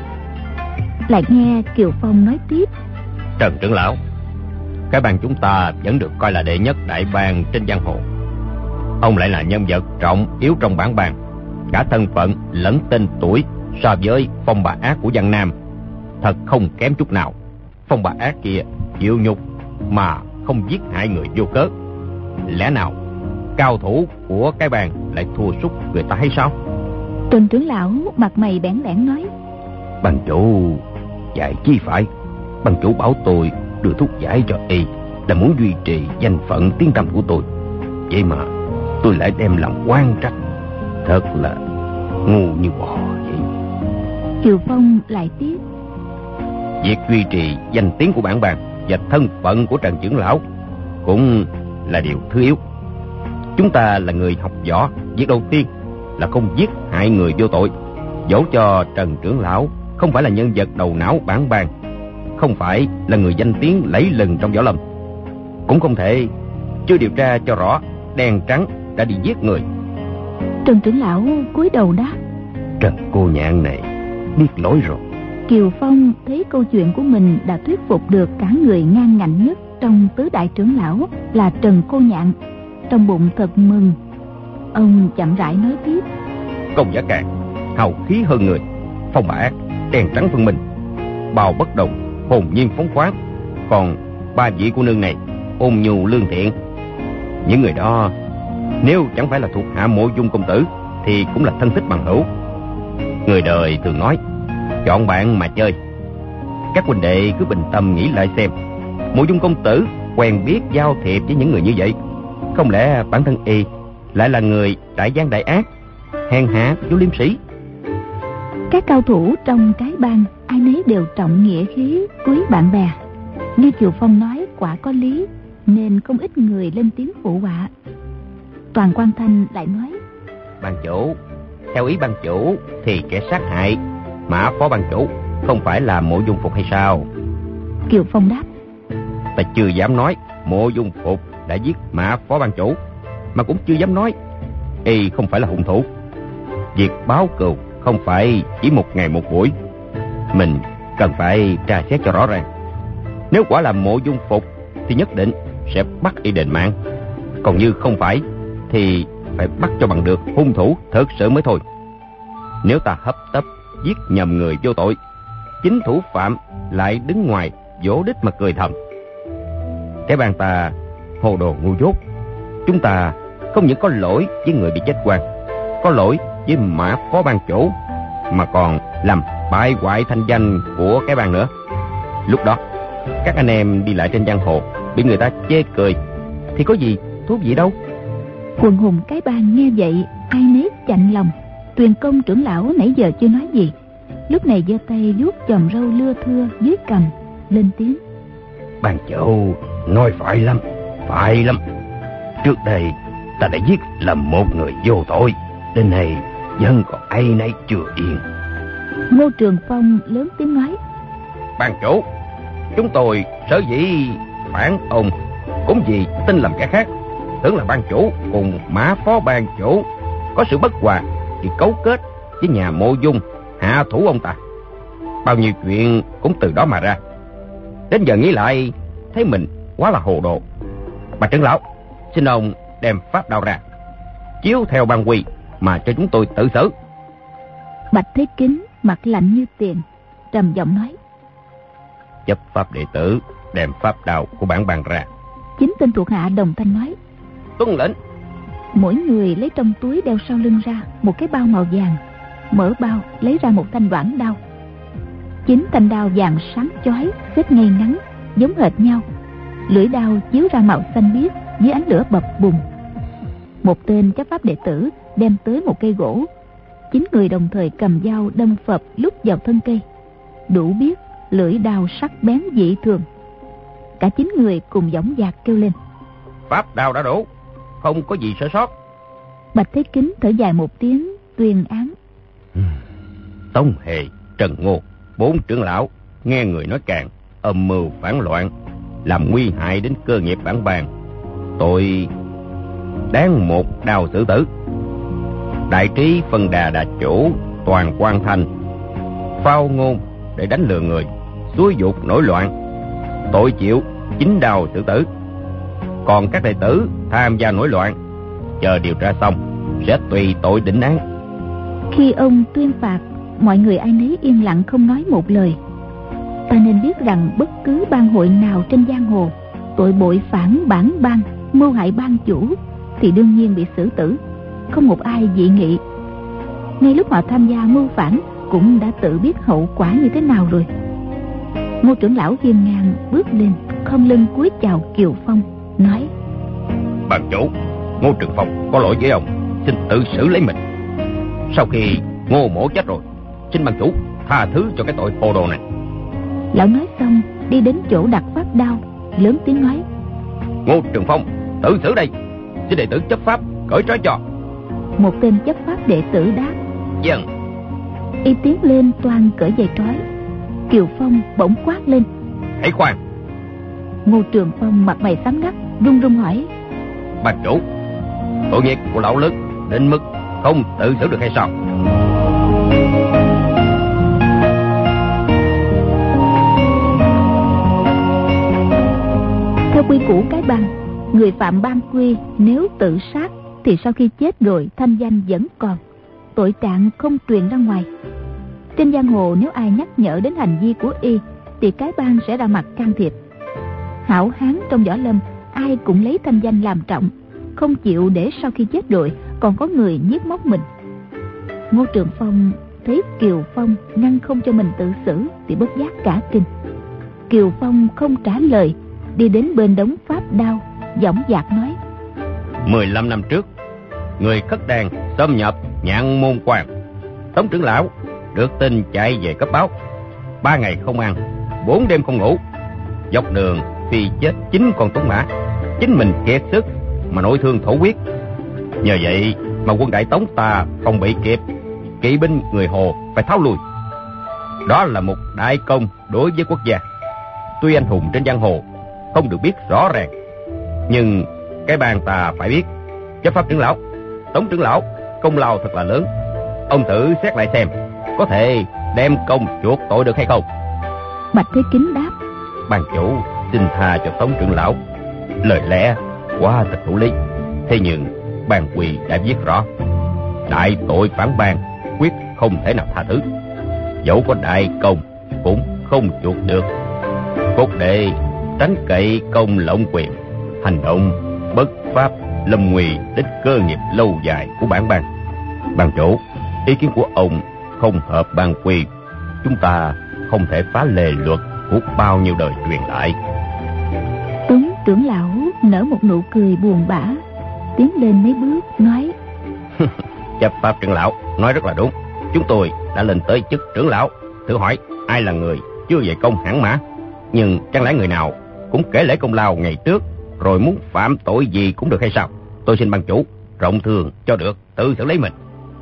Lại nghe Kiều Phong nói tiếp: "Trần trưởng lão, cái bang chúng ta vẫn được coi là đệ nhất đại bang trên giang hồ. Ông lại là nhân vật trọng yếu trong bản bang, cả thân phận lẫn tên tuổi so với Phong Ba Ác của Giang Nam thật không kém chút nào. Phong Ba Ác kia chịu nhục mà không giết hại người vô cớ, lẽ nào cao thủ của cái bang lại thua sút người ta hay sao?" Trần trưởng lão mặt mày bẽn lẽn nói: "Ban chủ dạy chi phải. Ban chủ bảo tôi đưa thuốc giải cho y là muốn duy trì danh phận tiếng tăm của tôi, vậy mà tôi lại đem làm oan trách, thật là ngu như bò vậy." Kiều Phong lại tiếp: "Việc duy trì danh tiếng của bản bang và thân phận của Trần trưởng lão cũng là điều thứ yếu. Chúng ta là người học võ, việc đầu tiên là không giết hại người vô tội. Dẫu cho Trần trưởng lão không phải là nhân vật đầu não bản bang, không phải là người danh tiếng lẫy lừng trong võ lâm, cũng không thể chưa điều tra cho rõ đen trắng đã đi giết người." Trần trưởng lão cúi đầu đáp: "Trần cô nhạn này biết lỗi rồi." Kiều Phong thấy câu chuyện của mình đã thuyết phục được cả người ngang ngạnh nhất trong tứ đại trưởng lão là Trần cô nhạn, trong bụng thật mừng. Ông chậm rãi nói tiếp: "Công giả cạn, hào khí hơn người. Phong Ba Ác đen trắng phân minh, bào bất đồng, hồn nhiên phóng khoáng. Còn ba vị cô nương này ôn nhu lương thiện. Những người đó nếu chẳng phải là thuộc hạ Mộ Dung công tử thì cũng là thân thích bằng hữu. Người đời thường nói chọn bạn mà chơi. Các huynh đệ cứ bình tâm nghĩ lại xem, Mộ Dung công tử quen biết giao thiệp với những người như vậy, không lẽ bản thân y lại là người đại gian đại ác, hèn hạ vô liêm sĩ?" Các cao thủ trong cái bang ai nấy đều trọng nghĩa khí, quý bạn bè. Nghe Kiều Phong nói quả có lý, nên không ít người lên tiếng phụ họa. Toàn Quan Thanh lại nói: "Ban chủ, theo ý ban chủ thì kẻ sát hại Mã phó ban chủ không phải là Mộ Dung Phục hay sao?" Kiều Phong đáp: "Ta chưa dám nói Mộ Dung Phục đã giết Mã phó ban chủ, mà cũng chưa dám nói y không phải là hung thủ. Việc báo cừu không phải chỉ một ngày một buổi. Mình cần phải tra xét cho rõ ràng. Nếu quả là Mộ Dung Phục thì nhất định sẽ bắt y đền mạng. Còn như không phải thì phải bắt cho bằng được hung thủ thật sự mới thôi. Nếu ta hấp tấp giết nhầm người vô tội, chính thủ phạm lại đứng ngoài vỗ đít mà cười thầm. Cái bang ta hồ đồ ngu dốt. Chúng ta không những có lỗi với người bị chết oan, có lỗi với Mã phó ban chủ, mà còn làm bại hoại thanh danh của cái bang nữa. Lúc đó các anh em đi lại trên giang hồ bị người ta chê cười thì có gì thú vị đâu. Quần hùng cái bang nghe vậy ai nấy chạnh lòng. Tuyền Công trưởng lão nãy giờ chưa nói gì, lúc này giơ tay vuốt chòm râu lưa thưa dưới cằm, lên tiếng. Ban chủ nói phải lắm, phải lắm. Trước đây ta đã giết lầm một người vô tội, đến nay vẫn còn áy náy chưa yên. Ngô Trường Phong lớn tiếng nói. Ban chủ, chúng tôi sở dĩ phản ông cũng vì tin lầm kẻ khác, tưởng là ban chủ cùng Mã phó ban chủ có sự bất hòa thì cấu kết với nhà Mộ Dung hạ thủ ông ta. Bao nhiêu chuyện cũng từ đó mà ra. Đến giờ nghĩ lại thấy mình quá là hồ đồ. Bà trưởng lão, xin ông đem pháp đao ra, chiếu theo ban quy mà cho chúng tôi tự xử. Bạch Thế Kính mặt lạnh như tiền, trầm giọng nói. Chấp pháp đệ tử đem pháp đao của bản bàn ra. Chính tên thuộc hạ đồng thanh nói. Tuân lệnh. Mỗi người lấy trong túi đeo sau lưng ra một cái bao màu vàng, mở bao lấy ra một thanh đoạn đao. Chính thanh đao vàng sáng chói, xếp ngay ngắn, giống hệt nhau. Lưỡi đao chiếu ra màu xanh biếc dưới ánh lửa bập bùng. Một tên chấp pháp đệ tử đem tới một cây gỗ. Chín người đồng thời cầm dao đâm phập lúc vào thân cây, đủ biết lưỡi đao sắc bén dị thường. Cả chín người cùng dõng dạc kêu lên. Pháp đao đã đủ, không có gì sơ sót. Bạch Thế Kính thở dài một tiếng, tuyên án. Tống Hề, Trần Ngô, bốn trưởng lão nghe người nói càng, âm mưu phản loạn, làm nguy hại đến cơ nghiệp bản bàn, tội đáng một đao xử tử. Đại trí phân đà đà chủ Toàn Quan Thành phao ngôn để đánh lừa người, xúi dục nổi loạn, tội chịu chính đao xử tử. Còn các đệ tử tham gia nổi loạn, chờ điều tra xong sẽ tùy tội định án. Khi ông tuyên phạt, mọi người ai nấy yên lặng không nói một lời. Ta nên biết rằng bất cứ bang hội nào trên giang hồ tội bội phản bản bang, mưu hại bang chủ thì đương nhiên bị xử tử, không một ai dị nghị. Ngay lúc họ tham gia mưu phản cũng đã tự biết hậu quả như thế nào rồi. Ngô trưởng lão hiên ngang bước lên, khom lưng cúi chào Kiều Phong, nói. Ban chủ, Ngô Trường Phong có lỗi với ông, xin tự xử lấy mình. Sau khi Ngô mổ chết rồi, xin ban chủ tha thứ cho cái tội hồ đồ này. Lão nói xong đi đến chỗ đặt pháp đao, lớn tiếng nói. Ngô Trường Phong tự xử đây, xin đệ tử chấp pháp cởi trói cho. Một tên chấp pháp đệ tử đáp. Vâng. Y tiến lên toan cởi dây trói. Kiều Phong bỗng quát lên. Hãy khoan. Ngô Trường Phong mặt mày xám ngắt, run run hỏi. Ban chủ, tội nghiệp của lão lớn đến mức không tự xử được hay sao? Theo quy củ cái bang, người phạm ban quy nếu tự sát thì sau khi chết rồi thanh danh vẫn còn, tội trạng không truyền ra ngoài. Trên giang hồ nếu ai nhắc nhở đến hành vi của y thì cái bang sẽ ra mặt can thiệp. Hảo hán trong võ lâm ai cũng lấy thanh danh làm trọng, không chịu để sau khi chết rồi còn có người giết móc mình. Ngô Trường Phong thấy Kiều Phong ngăn không cho mình tự xử thì bất giác cả kinh. Kiều Phong không trả lời, đi đến bên đống pháp đao, dõng dạc nói. Mười lăm năm trước, người khất đàn xâm nhập Nhạn Môn Quan. Tống trưởng lão được tin chạy về cấp báo. Ba ngày không ăn, bốn đêm không ngủ, dọc đường phi chết chín con tuấn mã, chính mình kiệt sức mà nội thương thổ huyết. Nhờ vậy mà quân Đại Tống ta không bị kịp, kỵ binh người Hồ phải tháo lui. Đó là một đại công đối với quốc gia. Tuy anh hùng trên giang hồ không được biết rõ ràng, nhưng cái bang ta phải biết. Chấp pháp trưởng lão, Tống trưởng lão công lao thật là lớn. Ông thử xét lại xem, có thể đem công chuộc tội được hay không? Bạch Thế Kính đáp: Ban chủ xin tha cho Tống trưởng lão. Lời lẽ quá thật đủ lý. Thế nhưng ban quỳ đã viết rõ, đại tội phản bang quyết không thể nào tha thứ. Dẫu có đại công cũng không chuộc được. Cốt đệ tránh cậy công lộng quyền, hành động bất pháp, lâm nguy đến cơ nghiệp lâu dài của bản bang. Ban chủ, ý kiến của ông không hợp ban quy. Chúng ta không thể phá lề luật của bao nhiêu đời truyền lại. Tống trưởng lão nở một nụ cười buồn bã, tiến lên mấy bước nói: Chấp pháp trưởng lão nói rất là đúng. Chúng tôi đã lên tới chức trưởng lão, thử hỏi ai là người chưa về công hãn mã? Nhưng chẳng lẽ người nào cũng kể lễ công lao ngày trước, rồi muốn phạm tội gì cũng được hay sao? Tôi xin ban chủ rộng thường cho được, tự xử lấy mình.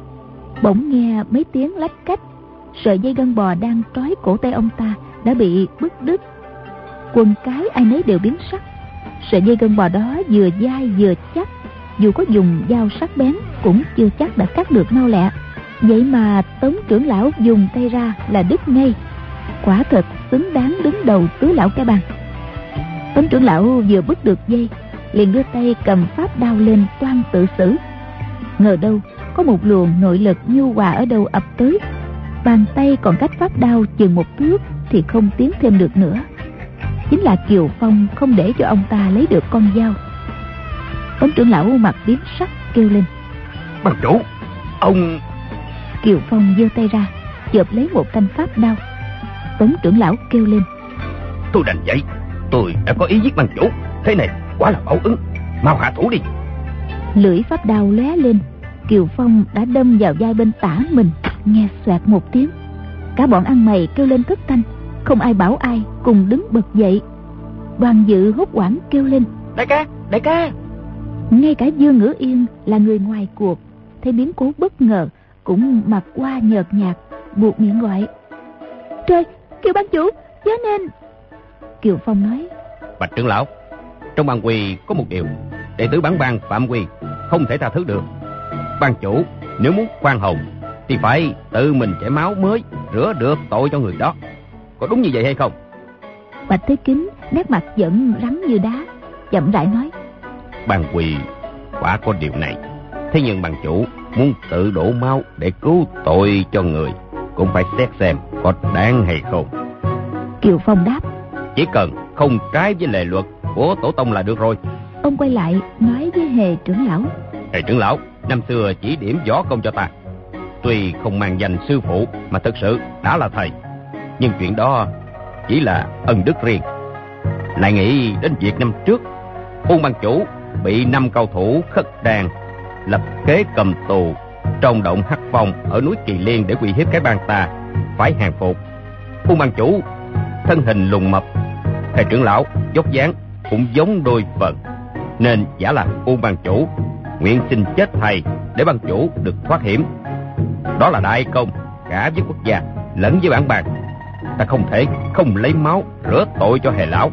Bỗng nghe mấy tiếng lách cách, sợi dây gân bò đang trói cổ tay ông ta đã bị bứt đứt. Quần cái ai nấy đều biến sắc. Sợi dây gân bò đó vừa dai vừa chắc, dù có dùng dao sắc bén cũng chưa chắc đã cắt được mau lẹ. Vậy mà Tống trưởng lão dùng tay ra là đứt ngay. Quả thật xứng đáng đứng đầu tứ lão cái bang. Tống trưởng lão vừa bứt được dây, liền đưa tay cầm pháp đao lên toan tự xử. Ngờ đâu có một luồng nội lực nhu hòa ở đâu ập tới, bàn tay còn cách pháp đao chừng một thước thì không tiến thêm được nữa. Chính là Kiều Phong không để cho ông ta lấy được con dao. Tống trưởng lão mặt biến sắc kêu lên: Ban chủ, ông... Kiều Phong giơ tay ra chộp lấy một thanh pháp đao. Tống trưởng lão kêu lên: Tôi đành vậy, tôi đã có ý giết ban chủ. Thế này quá là báo ứng, mau hạ thủ đi. Lưỡi pháp đao lóe lên, Kiều Phong đã đâm vào vai bên tả mình. Nghe xoẹt một tiếng, cả bọn ăn mày kêu lên thất thanh, không ai bảo ai, cùng đứng bật dậy. Đoàn Dự hốt hoảng kêu lên: Đại ca, đại ca. Ngay cả Dương Ngữ Yên là người ngoài cuộc, thấy biến cố bất ngờ cũng mặt qua nhợt nhạt, buộc miệng gọi: Trời, Kiều ban chủ, chớ nên. Kiều Phong nói: Bạch trưởng lão, trong ban quy có một điều, đệ tử bản bang phạm quy không thể tha thứ được. Ban chủ nếu muốn khoan hồng thì phải tự mình chảy máu mới rửa được tội cho người đó. Có đúng như vậy hay không? Bạch Thế Kính nét mặt giận rắn như đá, chậm rãi nói: Ban quy quả có điều này. Thế nhưng ban chủ muốn tự đổ máu để cứu tội cho người, cũng phải xét xem có đáng hay không. Kiều Phong đáp: Chỉ cần không trái với lề luật của tổ tông là được rồi. Ông quay lại nói với Hề trưởng lão: Hề trưởng lão năm xưa chỉ điểm võ công cho ta, tuy không mang danh sư phụ mà thực sự đã là thầy. Nhưng chuyện đó chỉ là ân đức riêng. Lại nghĩ đến việc năm trước Ôn ban chủ bị năm cao thủ khất đàn lập kế cầm tù trong động Hắc Phong ở núi Kỳ Liên để uy hiếp cái bang ta phải hàng phục. Ôn ban chủ thân hình lùn mập, thầy trưởng lão dốc dáng cũng giống đôi phần, nên giả là Ôn ban chủ nguyện xin chết thầy để ban chủ được thoát hiểm. Đó là đại công cả với quốc gia lẫn với bản bang. Ta không thể không lấy máu rửa tội cho Hề lão.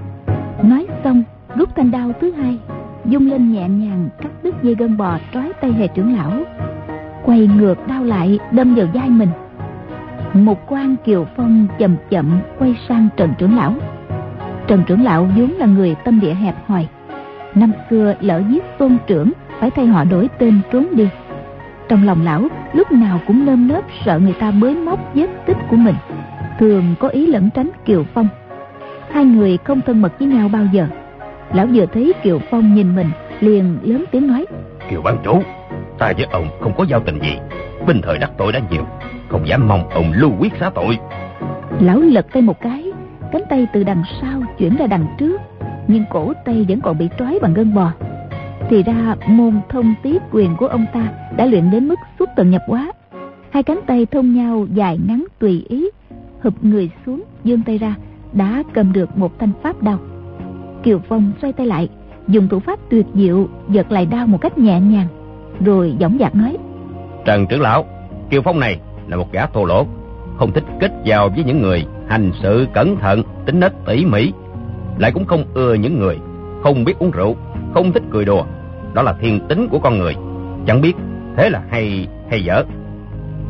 Nói xong rút thanh đao thứ hai, dung lên nhẹ nhàng cắt đứt dây gân bò trói tay Hề trưởng lão, quay ngược đao lại đâm vào vai mình. Một quan Kiều Phong chậm chậm quay sang Trần trưởng lão. Trần trưởng lão vốn là người tâm địa hẹp hòi, năm xưa lỡ giết tôn trưởng phải thay họ đổi tên trốn đi. Trong lòng lão lúc nào cũng nơm nớp sợ người ta bới móc vết tích của mình, thường có ý lẩn tránh Kiều Phong. Hai người không thân mật với nhau bao giờ. Lão vừa thấy Kiều Phong nhìn mình liền lớn tiếng nói: Kiều ban chủ, ta với ông không có giao tình gì, bình thời đắc tội đã nhiều, không dám mong ông lưu quyết xá tội. Lão lật tay một cái, cánh tay từ đằng sau chuyển ra đằng trước, nhưng cổ tay vẫn còn bị trói bằng gân bò. Thì ra môn thông tí quyền của ông ta đã luyện đến mức xuất tận nhập hóa. Hai cánh tay thông nhau dài ngắn tùy ý, hụp người xuống giương tay ra đã cầm được một thanh pháp đao. Kiều Phong xoay tay lại, dùng thủ pháp tuyệt diệu giật lại đao một cách nhẹ nhàng, rồi dõng dạc nói: Trần trưởng lão, Kiều Phong này là một gã thô lỗ, không thích kết giao với những người hành sự cẩn thận, tính nết tỉ mỉ, lại cũng không ưa những người không biết uống rượu, không thích cười đùa. Đó là thiên tính của con người, chẳng biết thế là hay hay dở.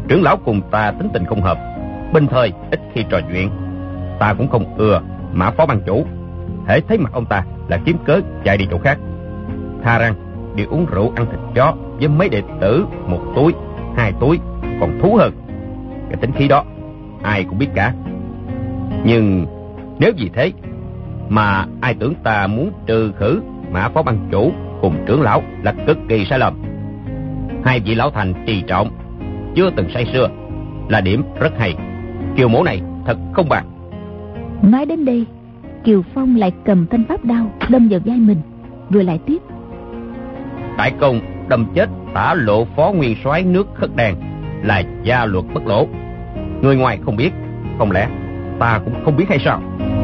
Trưởng lão cùng ta tính tình không hợp, bình thời ít khi trò chuyện. Ta cũng không ưa Mã phó ban chủ, hễ thấy mặt ông ta là kiếm cớ chạy đi chỗ khác. Tha rằng đi uống rượu ăn thịt chó với mấy đệ tử một túi, hai túi còn thú hơn. Cái tính khí đó ai cũng biết cả. Nhưng nếu vì thế mà ai tưởng ta muốn trừ khử Mã phó ban chủ cùng trưởng lão là cực kỳ sai lầm. Hai vị lão thành trì trọng, chưa từng say sưa, là điểm rất hay. Kiều mẫu này thật không bằng. Nói đến đây, Kiều Phong lại cầm thanh pháp đao đâm vào vai mình, rồi lại tiếp: Đại công đâm chết Tả Lộ phó nguyên soái nước Khất Đàn là gia luật bất lỗ. Người ngoài không biết, không lẽ ta cũng không biết hay sao?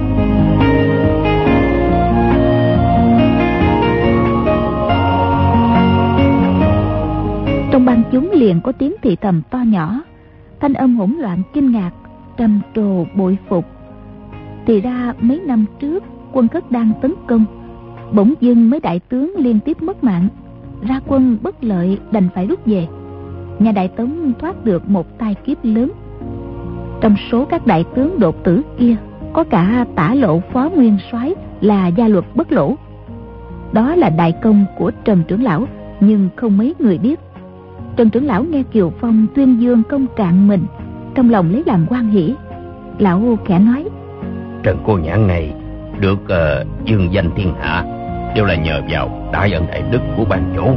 Trong ban chúng liền có tiếng thì thầm to nhỏ, thanh âm hỗn loạn kinh ngạc, trầm trồ bội phục. Thì ra mấy năm trước quân Khất Đan tấn công, bỗng dưng mấy đại tướng liên tiếp mất mạng, ra quân bất lợi đành phải rút về. Nhà Đại Tống thoát được một tai kiếp lớn. Trong số các đại tướng đột tử kia có cả Tả Lộ phó nguyên soái là gia luật bất lỗ. Đó là đại công của Trần trưởng lão, nhưng không mấy người biết. Trần trưởng lão nghe Kiều Phong tuyên dương công trạng mình, trong lòng lấy làm hoan hỉ. Lão khẽ nói: Trần cô nhãn này được uh, dương danh thiên hạ đều là nhờ vào đại ân đại đức của ban chủ.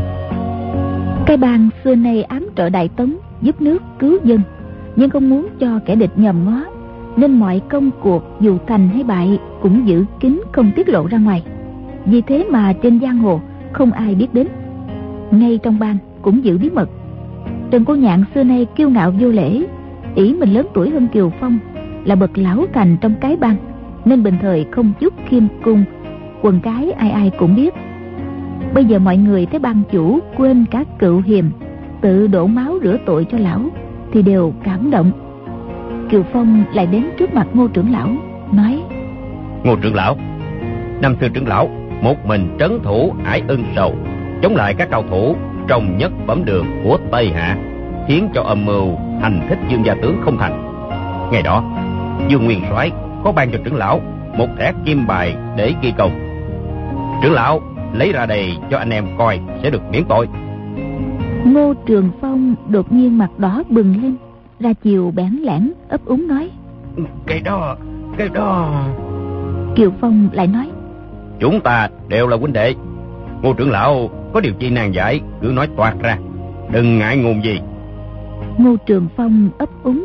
Cái bang xưa nay ám trợ Đại Tống, giúp nước cứu dân, nhưng không muốn cho kẻ địch nhòm ngó, nên mọi công cuộc dù thành hay bại cũng giữ kín không tiết lộ ra ngoài. Vì thế mà trên giang hồ không ai biết đến, ngay trong bang cũng giữ bí mật. Trần Cô Nhạn xưa nay kiêu ngạo vô lễ, ỷ mình lớn tuổi hơn Kiều Phong, là bậc lão thành trong cái bang, nên bình thời không chút khiêm cung, quần cái ai ai cũng biết. Bây giờ mọi người thấy ban chủ quên cả cựu hiềm, tự đổ máu rửa tội cho lão, thì đều cảm động. Kiều Phong lại đến trước mặt Ngô trưởng lão, nói: Ngô trưởng lão, năm xưa trưởng lão một mình trấn thủ Ải Ân Sầu, chống lại các cao thủ trong nhất phẩm đường của Tây Hạ, khiến cho âm mưu hành thích Dương gia tướng không thành. Ngày đó Dương nguyên soái có ban cho trưởng lão một thẻ kim bài để ghi công. Trưởng lão lấy ra đây cho anh em coi sẽ được miễn tội. Ngô Trường Phong đột nhiên mặt đỏ bừng lên, ra chiều bẽn lẽn ấp úng nói: Cái đó, cái đó. Kiều Phong lại nói: Chúng ta đều là huynh đệ, Ngô trưởng lão có điều chi nan giải cứ nói toạc ra, đừng ngại ngùng gì. Ngô Trường Phong ấp úng: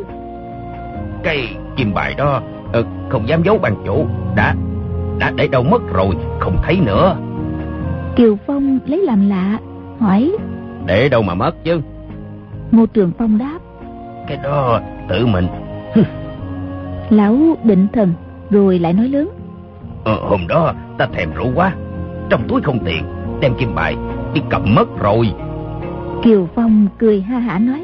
Cái kim bài đó ờ, không dám giấu ban chủ, đã đã để đâu mất rồi, không thấy nữa. Kiều Phong lấy làm lạ, hỏi: Để đâu mà mất chứ? Ngô Trường Phong đáp: Cái đó tự mình. Lão định thần rồi lại nói lớn: ờ, Hôm đó ta thèm rượu quá, trong túi không tiền, đem kim bài đi cầm mất rồi. Kiều Phong cười ha hả nói: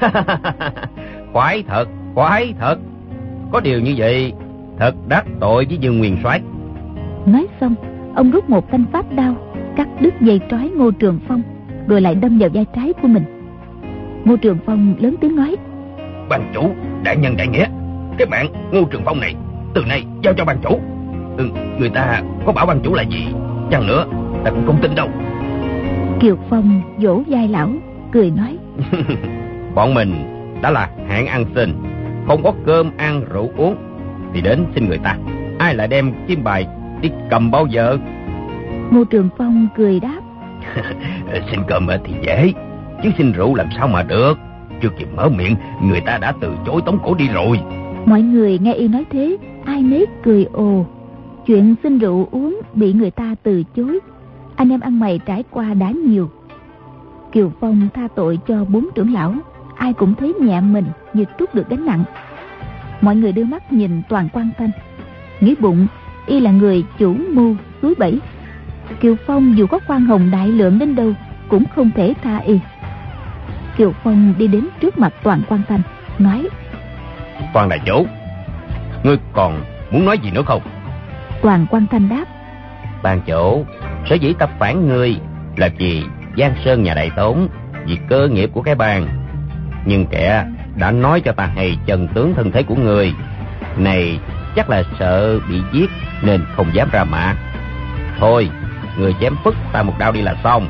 Khoái thật, khoái thật. Có điều như vậy thật đắc tội với Dương nguyên soái. Nói xong, ông rút một thanh pháp đao, cắt đứt dây trói Ngô Trường Phong, rồi lại đâm vào vai trái của mình. Ngô Trường Phong lớn tiếng nói: Ban chủ đại nhân đại nghĩa, cái mạng Ngô Trường Phong này từ nay giao cho ban chủ. Ừ, người ta có bảo ban chủ là gì chăng nữa ta cũng không tin đâu. Kiều Phong vỗ vai lão, cười nói: Bọn mình đã là hạng ăn xin, không có cơm ăn rượu uống thì đến xin người ta, ai lại đem kim bài đi cầm bao giờ? Ngô Trường Phong cười đáp: Xin cơm thì dễ, chứ xin rượu làm sao mà được. Chưa kịp mở miệng, người ta đã từ chối tống cổ đi rồi. Mọi người nghe y nói thế, ai nấy cười ồ. Chuyện xin rượu uống bị người ta từ chối, anh em ăn mày trải qua đã nhiều. Kiều Phong tha tội cho bốn trưởng lão, ai cũng thấy nhẹ mình như trút được gánh nặng. Mọi người đưa mắt nhìn Toàn Quan Thanh, nghĩ bụng y là người chủ mưu suối bẫy. Kiều Phong dù có khoan hồng đại lượng đến đâu cũng không thể tha y. Kiều Phong đi đến trước mặt Toàn Quan Thanh, nói: Toàn đại chủ, ngươi còn muốn nói gì nữa không? Toàn Quan Thanh đáp: Ban chủ, sở dĩ ta phản ngươi là vì Giang Sơn nhà Đại Tống, vì cơ nghiệp của cái bang. Nhưng kẻ đã nói cho ta hay chân tướng thân thế của người. Này chắc là sợ bị giết nên không dám ra mặt. Thôi, người chém phức ta một đao đi là xong.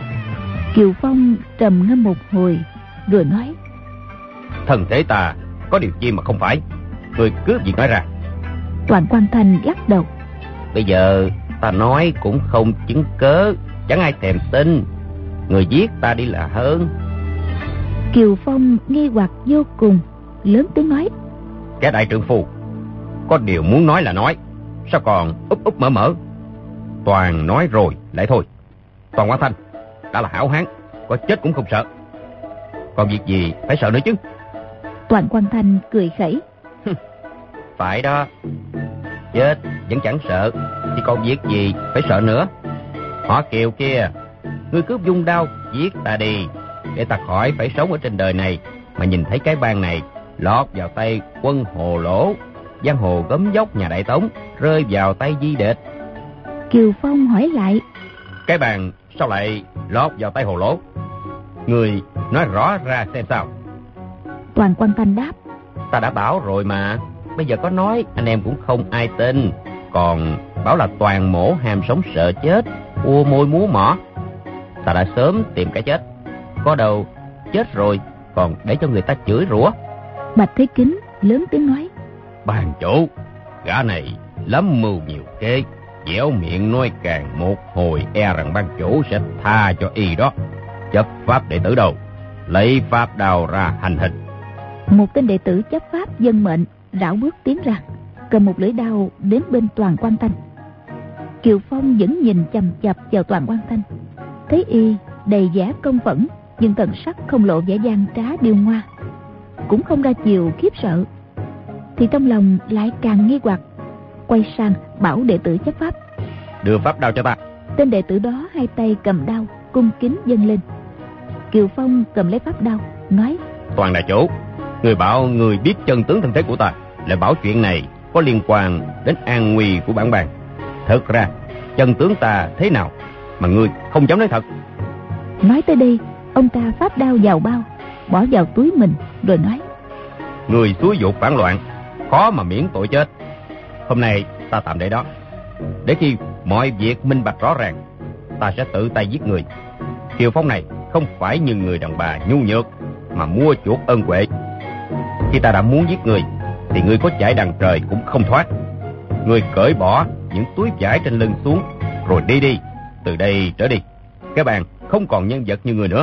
Kiều Phong trầm ngâm một hồi rồi nói: Thân thế ta có điều chi mà không phải, người cứ việc nói ra. Toàn Quan Thanh lắc đầu: Bây giờ ta nói cũng không chứng cớ, chẳng ai thèm tin. Người giết ta đi là hơn. Kiều Phong nghi hoặc vô cùng, lớn tiếng nói: Cái đại trượng phu có điều muốn nói là nói, sao còn úp úp mở mở. Toàn nói rồi lại thôi. Toàn Quan Thanh đã là hảo hán, có chết cũng không sợ, còn việc gì phải sợ nữa chứ. Toàn Quan Thanh cười khẩy: Phải đó, chết vẫn chẳng sợ, thì còn việc gì phải sợ nữa. Họ Kiều kia, ngươi cứ vung đao giết ta đi, để ta khỏi phải sống ở trên đời này mà nhìn thấy cái bang này lọt vào tay quân Hồ Lỗ, giang hồ gấm dốc nhà Đại Tống rơi vào tay Di Địch. Kiều Phong hỏi lại: Cái bang sao lại lọt vào tay Hồ Lỗ? Người nói rõ ra xem sao. Toàn Quan Thanh đáp: Ta đã bảo rồi mà, bây giờ có nói anh em cũng không ai tin. Còn bảo là Toàn mổ ham sống sợ chết, ua môi múa mỏ. Ta đã sớm tìm cái chết, có đâu chết rồi còn để cho người ta chửi rủa. Bạch Thế Kính lớn tiếng nói: Bàn chủ, gã này lắm mưu nhiều kế, dẻo miệng nói càng một hồi, e rằng ban chủ sẽ tha cho y đó. Chấp pháp đệ tử đâu, lấy pháp đao ra hành hình. Một tên đệ tử chấp pháp dân mệnh rảo bước tiến ra, cầm một lưỡi đao đến bên Toàn Quan Thanh. Kiều Phong vẫn nhìn chằm chằm vào Toàn Quan Thanh, thấy y đầy vẻ công phẫn, nhưng thần sắc không lộ vẻ gian trá điêu ngoa, cũng không ra chiều khiếp sợ, thì trong lòng lại càng nghi hoặc. Quay sang bảo đệ tử chấp pháp: Đưa pháp đao cho ta. Tên đệ tử đó hai tay cầm đao cung kính dâng lên. Kiều Phong cầm lấy pháp đao nói: Toàn đại chủ, người bảo người biết chân tướng thân thế của ta, lại bảo chuyện này có liên quan đến an nguy của bản bang. Thật ra chân tướng ta thế nào mà ngươi không dám nói thật? Nói tới đây, ông ta pháp đao vào bao, bỏ vào túi mình rồi nói: Người xúi dục phản loạn, khó mà miễn tội chết. Hôm nay ta tạm để đó, để khi mọi việc minh bạch rõ ràng, ta sẽ tự tay giết người. Kiều Phong này không phải như người đàn bà nhu nhược mà mua chuộc ân huệ. Khi ta đã muốn giết người thì ngươi có chạy đằng trời cũng không thoát. Ngươi cởi bỏ những túi vải trên lưng xuống rồi đi đi. Từ đây trở đi, cái bàn không còn nhân vật như người nữa.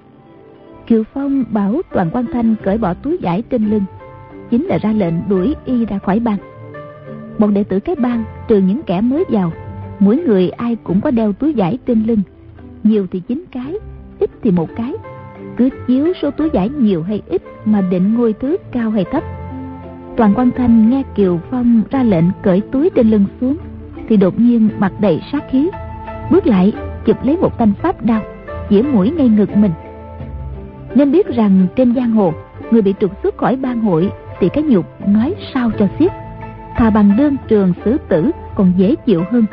Kiều Phong bảo Toàn Quan Thanh cởi bỏ túi vải trên lưng, chính là ra lệnh đuổi y ra khỏi bang. Bọn đệ tử cái bang trừ những kẻ mới vào, mỗi người ai cũng có đeo túi vải trên lưng, nhiều thì chín cái, ít thì một cái. Cứ chiếu số túi vải nhiều hay ít mà định ngôi thứ cao hay thấp. Toàn Quan Thanh nghe Kiều Phong ra lệnh cởi túi trên lưng xuống thì đột nhiên mặt đầy sát khí, bước lại chụp lấy một thanh pháp đao, chĩa mũi ngay ngực mình. Nên biết rằng trên giang hồ, người bị trục xuất khỏi bang hội thì cái nhục nói sao cho xiết, thà bằng đơn trường xử tử còn dễ chịu hơn.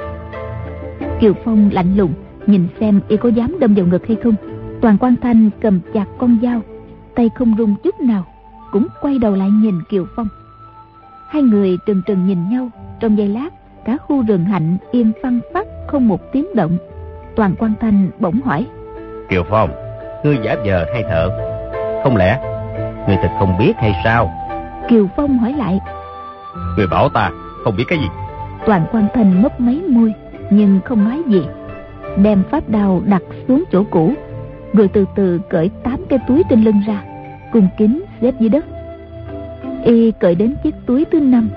Kiều Phong lạnh lùng nhìn xem y có dám đâm vào ngực hay không. Toàn Quan Thanh cầm chặt con dao, tay không rung chút nào, cũng quay đầu lại nhìn Kiều Phong. Hai người trừng trừng nhìn nhau. Trong giây lát, cả khu rừng hạnh yên phăng phắc, không một tiếng động. Toàn Quan Thanh bỗng hỏi: Kiều Phong, ngươi giả vờ hay thợ? Không lẽ ngươi thật không biết hay sao? Kiều Phong hỏi lại: Ngươi bảo ta không biết cái gì? Toàn Quan Thanh mấp máy môi nhưng không nói gì, đem pháp đao đặt xuống chỗ cũ, rồi từ từ cởi tám cái túi trên lưng ra, cung kính xếp dưới đất. Y cởi đến chiếc túi thứ năm,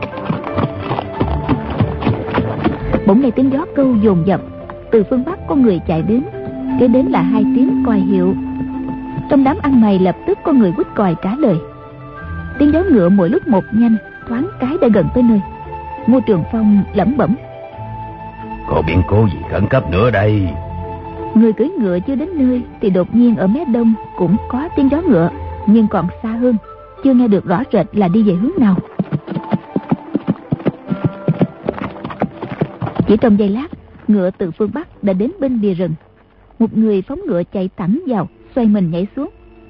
bỗng nghe tiếng gió câu dồn dập. Từ phương bắc có người chạy đến, kế đến là hai tiếng còi hiệu. Trong đám ăn mày lập tức có người quýt còi trả lời. Tiếng gió ngựa mỗi lúc một nhanh, thoáng cái đã gần tới nơi. Ngô Trường Phong lẩm bẩm: Có biến cố gì khẩn cấp nữa đây? Người cưỡi ngựa chưa đến nơi thì đột nhiên ở mé đông cũng có tiếng gió ngựa, nhưng còn xa hơn, chưa nghe được rõ rệt là đi về hướng nào. Chỉ trong giây lát, ngựa từ phương bắc đã đến bên bìa rừng. Một người phóng ngựa chạy thẳng vào, xoay mình nhảy xuống.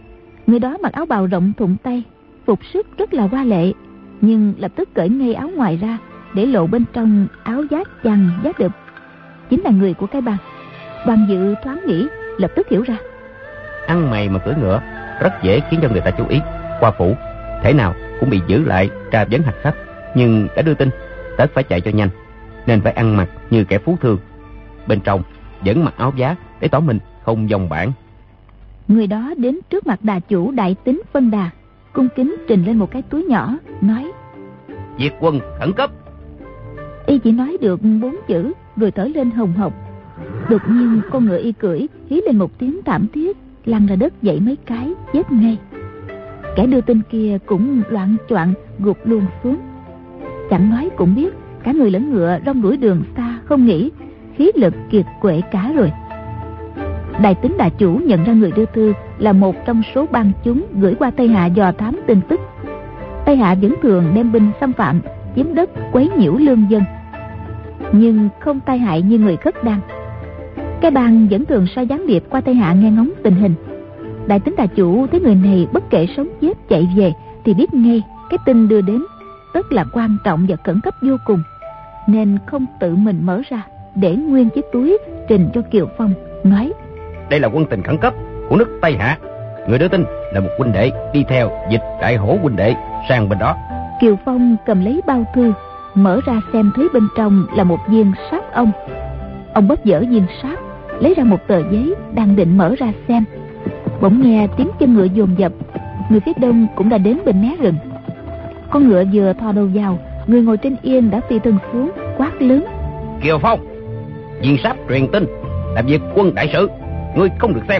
Người đó mặc áo bào rộng thụng tay, phục sức rất là hoa lệ, nhưng lập tức cởi ngay áo ngoài ra, để lộ bên trong áo giá chằng giá đực, chính là người của cái bang. Đoàn Dự thoáng nghĩ, lập tức hiểu ra. Ăn mày mà cưỡi ngựa rất dễ khiến cho người ta chú ý. Qua phủ thể nào cũng bị giữ lại tra vấn hạch sách, nhưng đã đưa tin tất phải chạy cho nhanh, nên phải ăn mặc như kẻ phú thương, bên trong vẫn mặc áo giá để tỏ mình không dòng bản. Người đó đến trước mặt đà chủ Đại Tín Phân Đà, cung kính trình lên một cái túi nhỏ, nói: Diệt quân khẩn cấp. Y chỉ nói được bốn chữ rồi thở lên hồng hộc. Đột nhiên con ngựa y cưỡi hí lên một tiếng thảm thiết, lăn ra đất dậy mấy cái, chết ngay. Kẻ đưa tin kia cũng loạng choạng gục luôn xuống. Chẳng nói cũng biết, cả người lẫn ngựa rong đuổi đường xa không nghỉ, khí lực kiệt quệ cả rồi. Đại Tín đà chủ nhận ra người đưa thư là một trong số bang chúng gửi qua Tây Hạ dò thám tin tức. Tây Hạ vẫn thường đem binh xâm phạm, chiếm đất, quấy nhiễu lương dân, nhưng không tai hại như người khất đan. Cái bang vẫn thường sai gián điệp qua Tây Hạ nghe ngóng tình hình. Đại Tín đà chủ thấy người này bất kể sống chết chạy về thì biết ngay cái tin đưa đến rất là quan trọng và khẩn cấp vô cùng, nên không tự mình mở ra, để nguyên chiếc túi trình cho Kiều Phong, nói: Đây là quân tình khẩn cấp của nước Tây Hạ. Người đưa tin là một huynh đệ đi theo Dịch Đại Hổ huynh đệ sang bên đó. Kiều Phong cầm lấy bao thư, mở ra xem thấy bên trong là một viên sáp ông. Ông bóp dở viên sáp, lấy ra một tờ giấy, đang định mở ra xem, bỗng nghe tiếng chân ngựa dồn dập. Người phía đông cũng đã đến bên mé rừng. Con ngựa vừa thò đầu vào, người ngồi trên yên đã phi thân xuống, quát lớn: Kiều Phong, viên sáp truyền tin là việc quân đại sự, ngươi không được xem.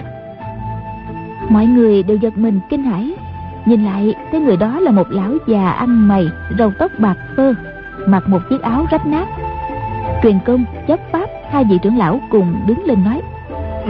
Mọi người đều giật mình kinh hãi, nhìn lại thấy người đó là một lão già ăn mày, râu tóc bạc phơ, mặc một chiếc áo rách nát. Truyền Công, Chấp Pháp, hai vị trưởng lão cùng đứng lên nói: ừ,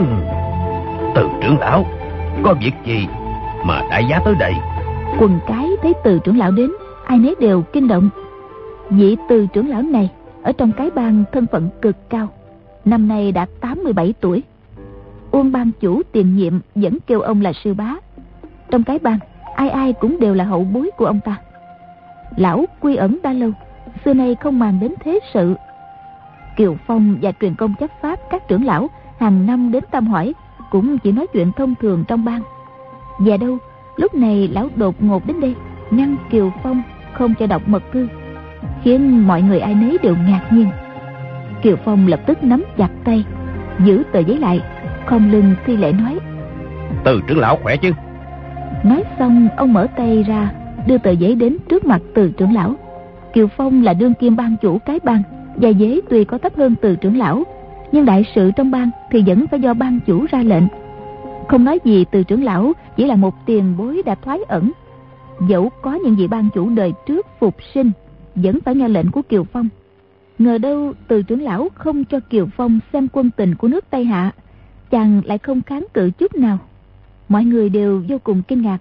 Từ trưởng lão, có việc gì mà đại giá tới đây? Quần cái thấy Từ trưởng lão đến, ai nấy đều kinh động. Vị Từ trưởng lão này ở trong cái bang thân phận cực cao, năm nay đã tám mươi bảy tuổi. Uông bang chủ tiền nhiệm vẫn kêu ông là sư bá. Trong cái bang ai ai cũng đều là hậu bối của ông ta. Lão quy ẩn đã lâu, xưa nay không màng đến thế sự. Kiều Phong và Truyền Công, Chấp Pháp các trưởng lão hàng năm đến thăm hỏi, cũng chỉ nói chuyện thông thường trong bang. Và đâu lúc này lão đột ngột đến đây, ngăn Kiều Phong không cho đọc mật thư, khiến mọi người ai nấy đều ngạc nhiên. Kiều Phong lập tức nắm chặt tay, giữ tờ giấy lại, khom lưng thi lễ nói: Từ trưởng lão khỏe chứ? Nói xong ông mở tay ra, đưa tờ giấy đến trước mặt Từ trưởng lão. Kiều Phong là đương kim bang chủ cái bang, gia giấy tuy có thấp hơn Từ trưởng lão, nhưng đại sự trong bang thì vẫn phải do bang chủ ra lệnh. Không nói gì, Từ trưởng lão chỉ là một tiền bối đã thoái ẩn, dẫu có những vị bang chủ đời trước phục sinh vẫn phải nghe lệnh của Kiều Phong. Ngờ đâu Từ trưởng lão không cho Kiều Phong xem quân tình của nước Tây Hạ, chàng lại không kháng cự chút nào. Mọi người đều vô cùng kinh ngạc.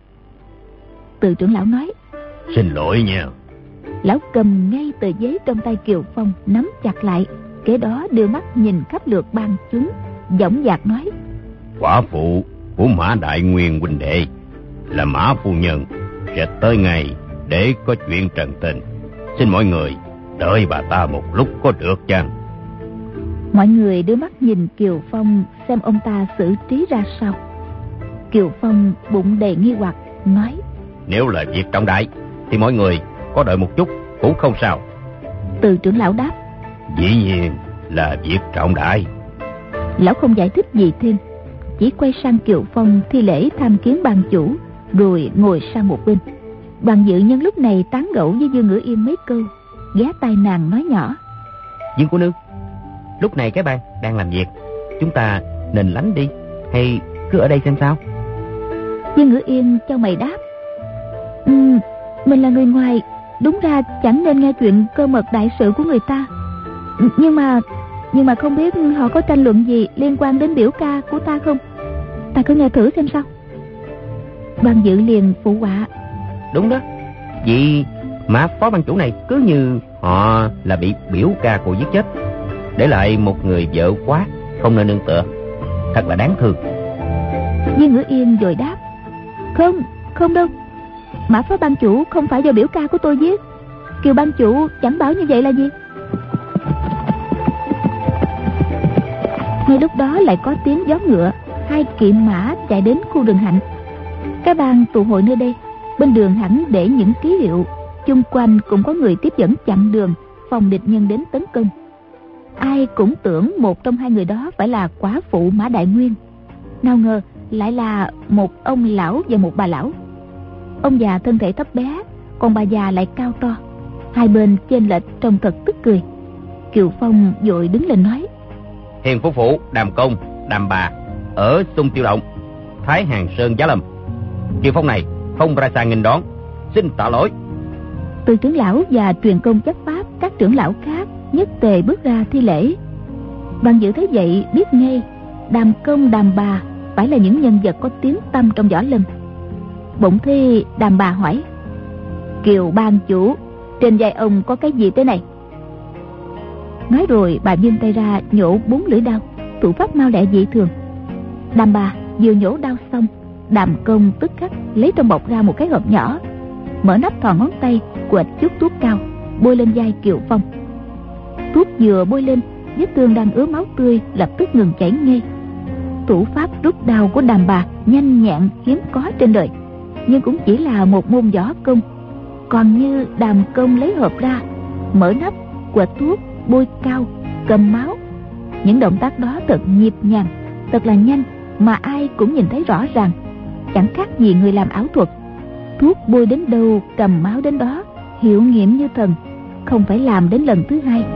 Từ trưởng lão nói: Xin lỗi nha. Lão cầm ngay tờ giấy trong tay Kiều Phong, nắm chặt lại, kế đó đưa mắt nhìn khắp lượt bang chúng, dõng dạc nói: Quả phụ của Mã Đại Nguyên huynh đệ là Mã phu nhân sẽ tới ngày để có chuyện trần tình. Xin mọi người đợi bà ta một lúc có được chăng? Mọi người đưa mắt nhìn Kiều Phong xem ông ta xử trí ra sao. Kiều Phong bụng đầy nghi hoặc nói: Nếu là việc trọng đại thì mọi người có đợi một chút cũng không sao. Từ trưởng lão đáp: Dĩ nhiên là việc trọng đại. Lão không giải thích gì thêm, chỉ quay sang Kiều Phong thi lễ tham kiến ban chủ, rồi ngồi sang một bên. Đoàn Dự nhân lúc này tán gẫu với Dương Ngữ Yên mấy câu, ghé tai nàng nói nhỏ: Dương cô nương, lúc này cái bang đang làm việc, chúng ta nên lánh đi hay cứ ở đây xem sao? Dương Ngữ Yên cho mày đáp: ừ, mình là người ngoài, đúng ra chẳng nên nghe chuyện cơ mật đại sự của người ta. Nhưng mà Nhưng mà không biết họ có tranh luận gì liên quan đến biểu ca của ta không? Ta cứ nghe thử xem sao. Đoàn Dự liền phụ họa: Đúng đó, vì Mã phó ban chủ này cứ như họ là bị biểu ca cô giết chết, để lại một người vợ quá không nên nương tựa, thật là đáng thương. Dương Ngữ Yên rồi đáp: Không, không đâu. Mã Phó ban chủ không phải do biểu ca của tôi viết. Kiều ban chủ chẳng bảo như vậy là gì. Ngay lúc đó lại có tiếng gió ngựa, hai kỵ mã chạy đến khu Đường Hạnh. Cái bang tụ hội nơi đây, bên đường hẳn để những ký hiệu, chung quanh cũng có người tiếp dẫn chặn đường, phòng địch nhân đến tấn công. Ai cũng tưởng một trong hai người đó phải là quả phụ Mã Đại Nguyên, nào ngờ lại là một ông lão và một bà lão. Ông già thân thể thấp bé, còn bà già lại cao to, hai bên chênh lệch trông thật tức cười. Kiều Phong vội đứng lên nói: Hiền夫phụ Đàm Công, Đàm Bà ở Xung Tiêu Động, Thái Hàng Sơn giá lâm. Kiều Phong này không ra sang nghênh đón, xin tạ lỗi. Từ trưởng lão và truyền công chấp pháp các trưởng lão khác nhất tề bước ra thi lễ. Ban Dự thấy vậy biết ngay Đàm Công, Đàm Bà phải là những nhân vật có tiếng tăm trong võ lâm. Bỗng thi Đàm Bà hỏi: Kiều ban chủ, trên vai ông có cái gì thế này? Nói rồi bà vươn tay ra nhổ bốn lưỡi đao, thủ pháp mau lẹ dị thường. Đàm Bà vừa nhổ đao xong, Đàm Công tức khắc lấy trong bọc ra một cái hộp nhỏ, mở nắp thò ngón tay quệt chút thuốc cao bôi lên vai Kiều Phong. Thuốc vừa bôi lên, vết thương đang ứa máu tươi lập tức ngừng chảy ngay. Thủ pháp rút đao của Đàm Bà nhanh nhẹn hiếm có trên đời, nhưng cũng chỉ là một môn võ công. Còn như Đàm Công lấy hộp ra, mở nắp, quệt thuốc, bôi cao, cầm máu, những động tác đó thật nhịp nhàng, thật là nhanh, mà ai cũng nhìn thấy rõ ràng, chẳng khác gì người làm ảo thuật. Thuốc bôi đến đâu, cầm máu đến đó, hiệu nghiệm như thần, không phải làm đến lần thứ hai.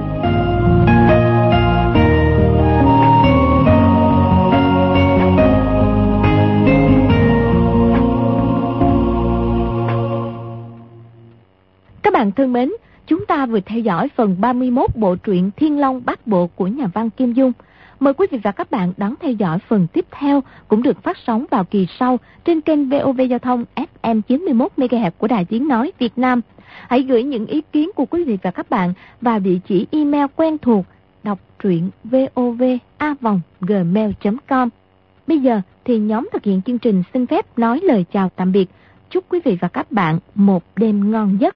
Các bạn thân mến, chúng ta vừa theo dõi phần ba mươi mốt bộ truyện Thiên Long Bát Bộ của nhà văn Kim Dung. Mời quý vị và các bạn đón theo dõi phần tiếp theo, cũng được phát sóng vào kỳ sau trên kênh vê o vê Giao thông ép em chín mươi mốt mê ga héc của Đài Tiếng Nói Việt Nam. Hãy gửi những ý kiến của quý vị và các bạn vào địa chỉ email quen thuộc đọc truyện vov a vòng gmail chấm com. Bây giờ thì nhóm thực hiện chương trình xin phép nói lời chào tạm biệt. Chúc quý vị và các bạn một đêm ngon giấc.